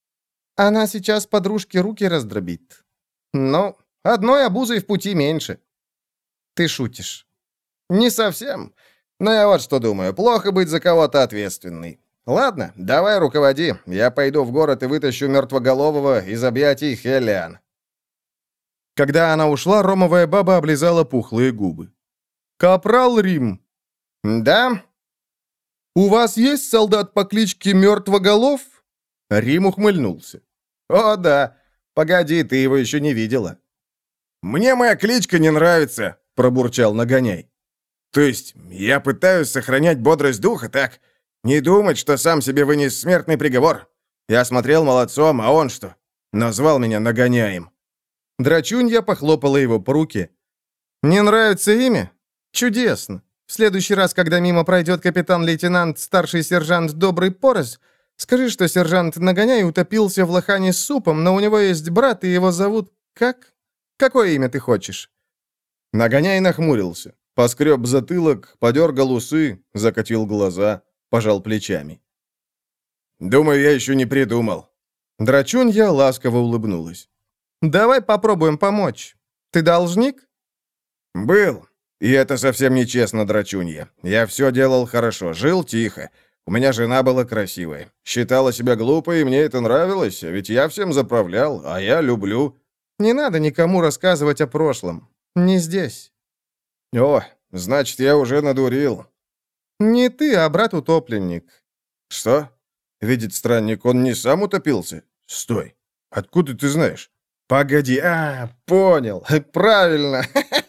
Она сейчас подружке руки раздробит. Ну, одной обузой в пути меньше. Ты шутишь. Не совсем. Но я вот что думаю. Плохо быть за кого-то ответственной. Ладно, давай руководи. Я пойду в город и вытащу мертвоголового из объятий Хелиан. Когда она ушла, ромовая баба облизала пухлые губы. «Капрал Рим». «Да?» «У вас есть солдат по кличке Мертвоголов?» Рим ухмыльнулся. «О, да. Погоди, ты его еще не видела». «Мне моя кличка не нравится», — пробурчал Нагоняй. «То есть я пытаюсь сохранять бодрость духа, так? Не думать, что сам себе вынес смертный приговор. Я смотрел молодцом, а он что? Назвал меня Нагоняем». Драчунья похлопала его по руке. «Не нравится имя? Чудесно. В следующий раз, когда мимо пройдет капитан-лейтенант, старший сержант Добрый Порос, скажи, что сержант Нагоняй утопился в лохане с супом, но у него есть брат, и его зовут... Как? Какое имя ты хочешь?» Нагоняй нахмурился, поскреб затылок, подергал усы, закатил глаза, пожал плечами. «Думаю, я еще не придумал». Драчунья ласково улыбнулась. «Давай попробуем помочь. Ты должник?» «Был. И это совсем нечестно, Драчунья. Я все делал хорошо, жил тихо. У меня жена была красивая. Считала себя глупой, и мне это нравилось, ведь я всем заправлял, а я люблю». «Не надо никому рассказывать о прошлом. Не здесь». «О, значит, я уже надурил». «Не ты, а брат-утопленник». «Что? Видит странник, он не сам утопился? Стой. Откуда ты знаешь?» «Погоди, а, понял. Правильно.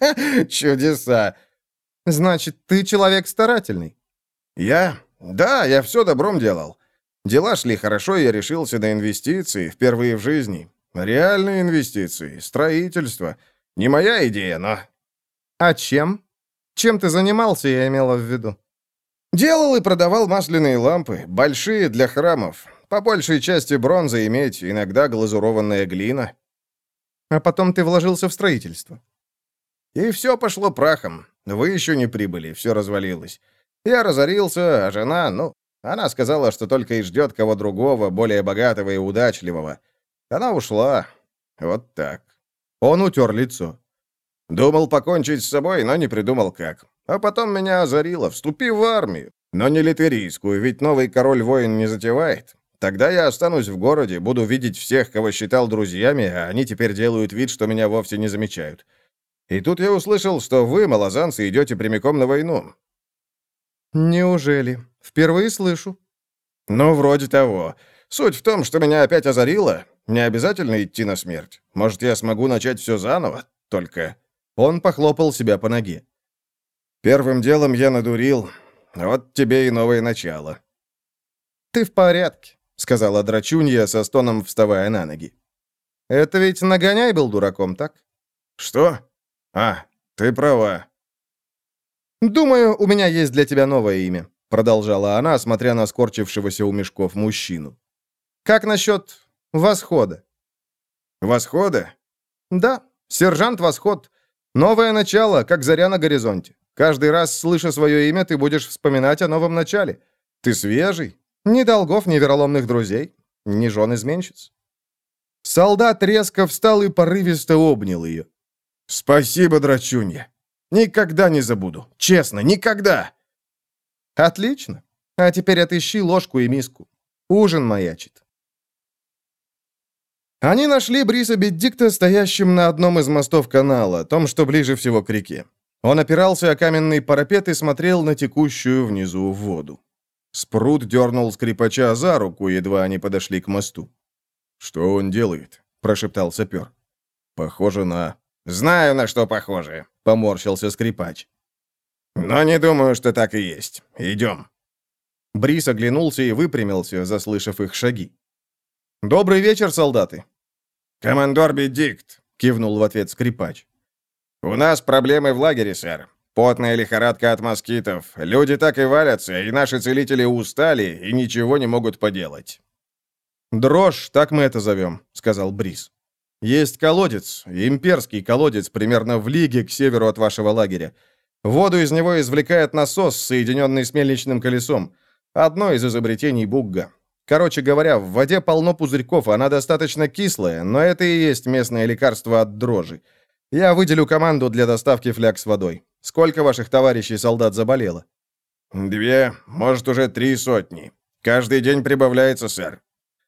Чудеса». «Значит, ты человек старательный». «Я? Да, я все добром делал. Дела шли хорошо, и я решился на инвестиции, впервые в жизни. Реальные инвестиции, строительство. Не моя идея, но...» «А чем? Чем ты занимался, я имела в виду?» «Делал и продавал масляные лампы, большие для храмов. По большей части бронза и медь, иногда глазурованная глина». «А потом ты вложился в строительство». «И все пошло прахом. Вы еще не прибыли, все развалилось. Я разорился, а жена, ну, она сказала, что только и ждет кого другого, более богатого и удачливого. Она ушла. Вот так». Он утер лицо. «Думал покончить с собой, но не придумал как. А потом меня озарило. Вступи в армию. Но не литерийскую, ведь новый король-воин не затевает. Тогда я останусь в городе, буду видеть всех, кого считал друзьями, а они теперь делают вид, что меня вовсе не замечают. И тут я услышал, что вы, малозанцы, идете прямиком на войну». «Неужели? Впервые слышу». «Ну, вроде того. Суть в том, что меня опять озарило. Не обязательно идти на смерть. Может, я смогу начать все заново? Только...» Он похлопал себя по ноге. «Первым делом я надурил. Вот тебе и новое начало». «Ты в порядке», — сказала Драчунья со стоном, вставая на ноги. «Это ведь Нагоняй был дураком, так?» «Что? А, ты права». «Думаю, у меня есть для тебя новое имя», — продолжала она, смотря на скорчившегося у мешков мужчину. «Как насчет Восхода?» «Восхода?» «Да, сержант Восход. Новое начало, как заря на горизонте. Каждый раз, слыша свое имя, ты будешь вспоминать о новом начале. Ты свежий. Ни долгов, ни вероломных друзей, ни жен изменщиц». Солдат резко встал и порывисто обнял ее. «Спасибо, Драчунья. Никогда не забуду. Честно, никогда!» «Отлично. А теперь отыщи ложку и миску. Ужин маячит». Они нашли Бриса Беддикта стоящим на одном из мостов канала, том, что ближе всего к реке. Он опирался о каменный парапет и смотрел на текущую внизу воду. Спрут дернул скрипача за руку, едва они подошли к мосту. «Что он делает?» – прошептал сапер. «Похоже на...» «Знаю, на что похоже», — поморщился скрипач. Но не думаю, что так и есть. Идем». Брис оглянулся и выпрямился, заслышав их шаги. «Добрый вечер, солдаты!» «Командор Бедикт», — кивнул в ответ скрипач. «У нас проблемы в лагере, сэр. Потная лихорадка от москитов. Люди так и валятся, и наши целители устали и ничего не могут поделать». «Дрожь, так мы это зовем», — сказал Брис. «Есть колодец, имперский колодец, примерно в лиге к северу от вашего лагеря. Воду из него извлекает насос, соединенный с мельничным колесом. Одно из изобретений Бугга. Короче говоря, в воде полно пузырьков, она достаточно кислая, но это и есть местное лекарство от дрожи. Я выделю команду для доставки фляг с водой. Сколько ваших товарищей солдат заболело?» «Две, может, уже три сотни. Каждый день прибавляется, сэр».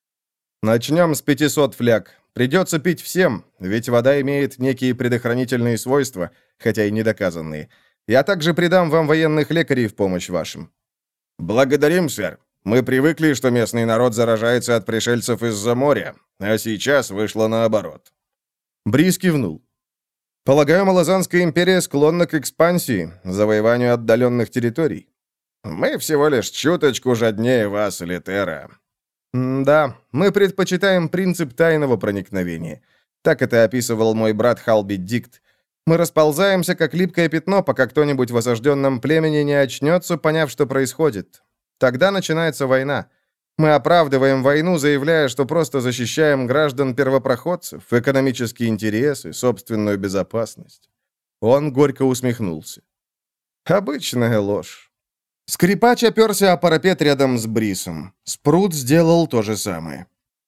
«Начнем с пятисот фляг. Придется пить всем, ведь вода имеет некие предохранительные свойства, хотя и недоказанные. Я также придам вам военных лекарей в помощь вашим». «Благодарим, сэр. Мы привыкли, что местный народ заражается от пришельцев из-за моря, а сейчас вышло наоборот». Брис кивнул. «Полагаю, Малазанская империя склонна к экспансии, завоеванию отдаленных территорий». «Мы всего лишь чуточку жаднее вас, Литера». «Да, мы предпочитаем принцип тайного проникновения. Так это описывал мой брат Халби Дикт. Мы расползаемся, как липкое пятно, пока кто-нибудь в осажденном племени не очнется, поняв, что происходит. Тогда начинается война. Мы оправдываем войну, заявляя, что просто защищаем граждан-первопроходцев, экономические интересы, собственную безопасность». Он горько усмехнулся. «Обычная ложь». Скрипач оперся о парапет рядом с Брисом. Спрут сделал то же самое.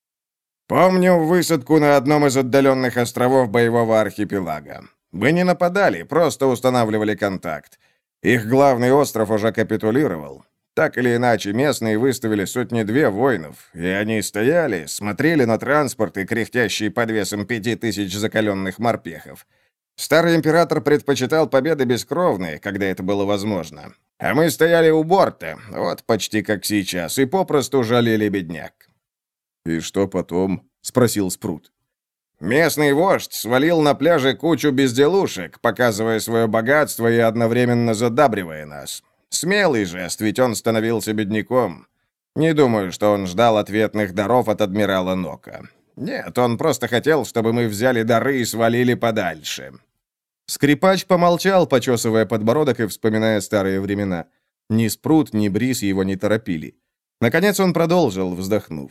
«Помню высадку на одном из отдаленных островов боевого архипелага. Мы не нападали, просто устанавливали контакт. Их главный остров уже капитулировал. Так или иначе, местные выставили сотни-две воинов, и они стояли, смотрели на транспорты, кряхтящие под весом пяти тысяч закаленных морпехов. Старый император предпочитал победы бескровные, когда это было возможно. А мы стояли у борта, вот почти как сейчас, и попросту жалели бедняк». «И что потом?» — спросил Спрут. «Местный вождь свалил на пляже кучу безделушек, показывая свое богатство и одновременно задабривая нас. Смелый жест, ведь он становился бедняком. Не думаю, что он ждал ответных даров от адмирала Нока. Нет, он просто хотел, чтобы мы взяли дары и свалили подальше». Скрипач помолчал, почесывая подбородок и вспоминая старые времена. Ни Спрут, ни Брис его не торопили. Наконец он продолжил, вздохнув.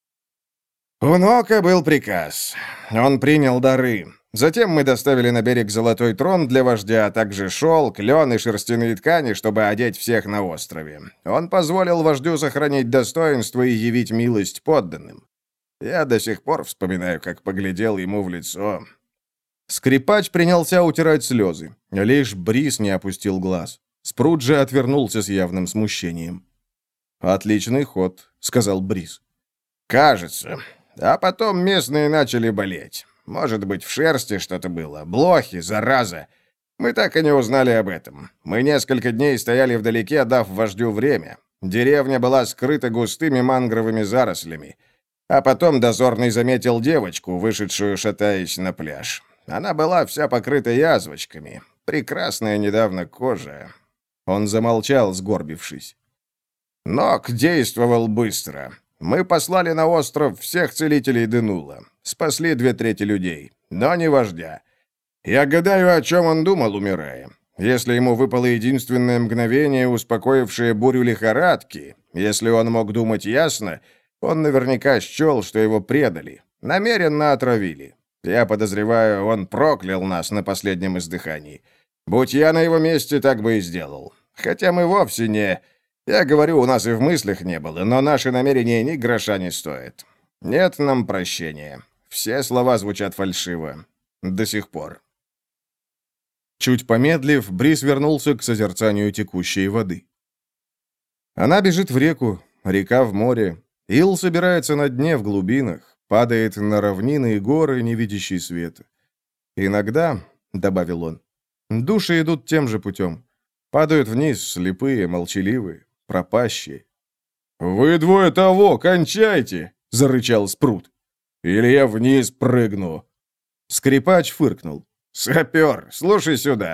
«У Нока был приказ. Он принял дары. Затем мы доставили на берег золотой трон для вождя, а также шелк, лен и шерстяные ткани, чтобы одеть всех на острове. Он позволил вождю сохранить достоинство и явить милость подданным. Я до сих пор вспоминаю, как поглядел ему в лицо». Скрипач принялся утирать слезы. Лишь Брис не опустил глаз. Спрут же отвернулся с явным смущением. «Отличный ход», — сказал Брис. «Кажется. А потом местные начали болеть. Может быть, в шерсти что-то было. Блохи, зараза. Мы так и не узнали об этом. Мы несколько дней стояли вдалеке, дав вождю время. Деревня была скрыта густыми мангровыми зарослями. А потом дозорный заметил девочку, вышедшую, шатаясь, на пляж. Она была вся покрыта язвочками. Прекрасная недавно кожа». Он замолчал, сгорбившись. Нок действовал быстро. Мы послали на остров всех целителей Денула. Спасли две трети людей, но не вождя. Я гадаю, о чем он думал, умирая. Если ему выпало единственное мгновение, успокоившее бурю лихорадки, если он мог думать ясно, он наверняка счел, что его предали, намеренно отравили. Я подозреваю, он проклял нас на последнем издыхании. Будь я на его месте, так бы и сделал. Хотя мы вовсе не... Я говорю, у нас и в мыслях не было, но наши намерения ни гроша не стоят. Нет нам прощения. Все слова звучат фальшиво. До сих пор». Чуть помедлив, Брис вернулся к созерцанию текущей воды. Она бежит в реку, река в море. Ил собирается на дне в глубинах, падает на равнины и горы, не видящие света. Иногда, — добавил он, — души идут тем же путем. Падают вниз, слепые, молчаливые, пропащие. «Вы двое того, кончайте!» — зарычал Спрут. «Или я вниз прыгну!» Скрипач фыркнул. «Сапер, слушай сюда.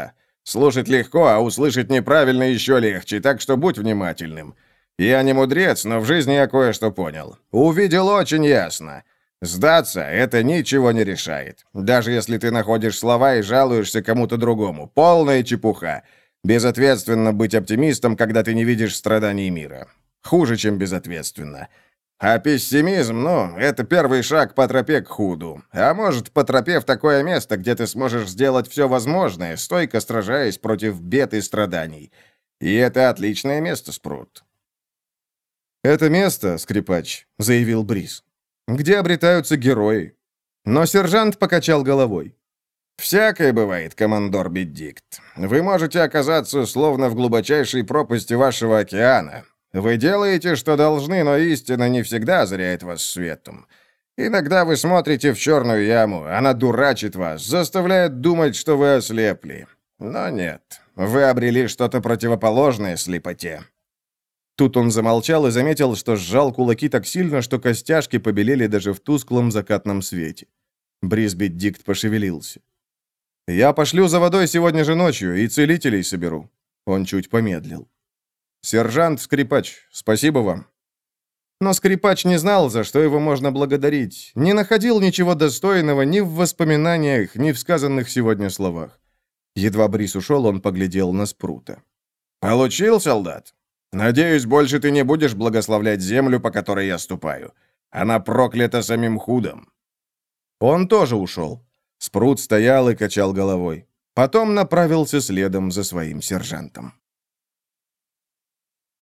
Слушать легко, а услышать неправильно еще легче, так что будь внимательным. Я не мудрец, но в жизни я кое-что понял. Увидел очень ясно. Сдаться — это ничего не решает. Даже если ты находишь слова и жалуешься кому-то другому. Полная чепуха. Безответственно быть оптимистом, когда ты не видишь страданий мира. Хуже, чем безответственно. А пессимизм, ну, это первый шаг по тропе к худу. А может, по тропе в такое место, где ты сможешь сделать все возможное, стойко сражаясь против бед и страданий. И это отличное место, Спрут. «Это место, скрипач», — заявил Брис, — «где обретаются герои». Но сержант покачал головой. «Всякое бывает, командор Беддикт. Вы можете оказаться словно в глубочайшей пропасти вашего океана. Вы делаете, что должны, но истина не всегда озаряет вас светом. Иногда вы смотрите в черную яму, она дурачит вас, заставляет думать, что вы ослепли. Но нет, вы обрели что-то противоположное слепоте». Тут он замолчал и заметил, что сжал кулаки так сильно, что костяшки побелели даже в тусклом закатном свете. Брис Беддикт пошевелился. «Я пошлю за водой сегодня же ночью и целителей соберу». Он чуть помедлил. «Сержант Скрипач, спасибо вам». Но Скрипач не знал, за что его можно благодарить, не находил ничего достойного ни в воспоминаниях, ни в сказанных сегодня словах. Едва Брис ушел, он поглядел на Спрута. «Получил, солдат? Надеюсь, больше ты не будешь благословлять землю, по которой я ступаю. Она проклята самим худом». Он тоже ушел. Спрут стоял и качал головой. Потом направился следом за своим сержантом.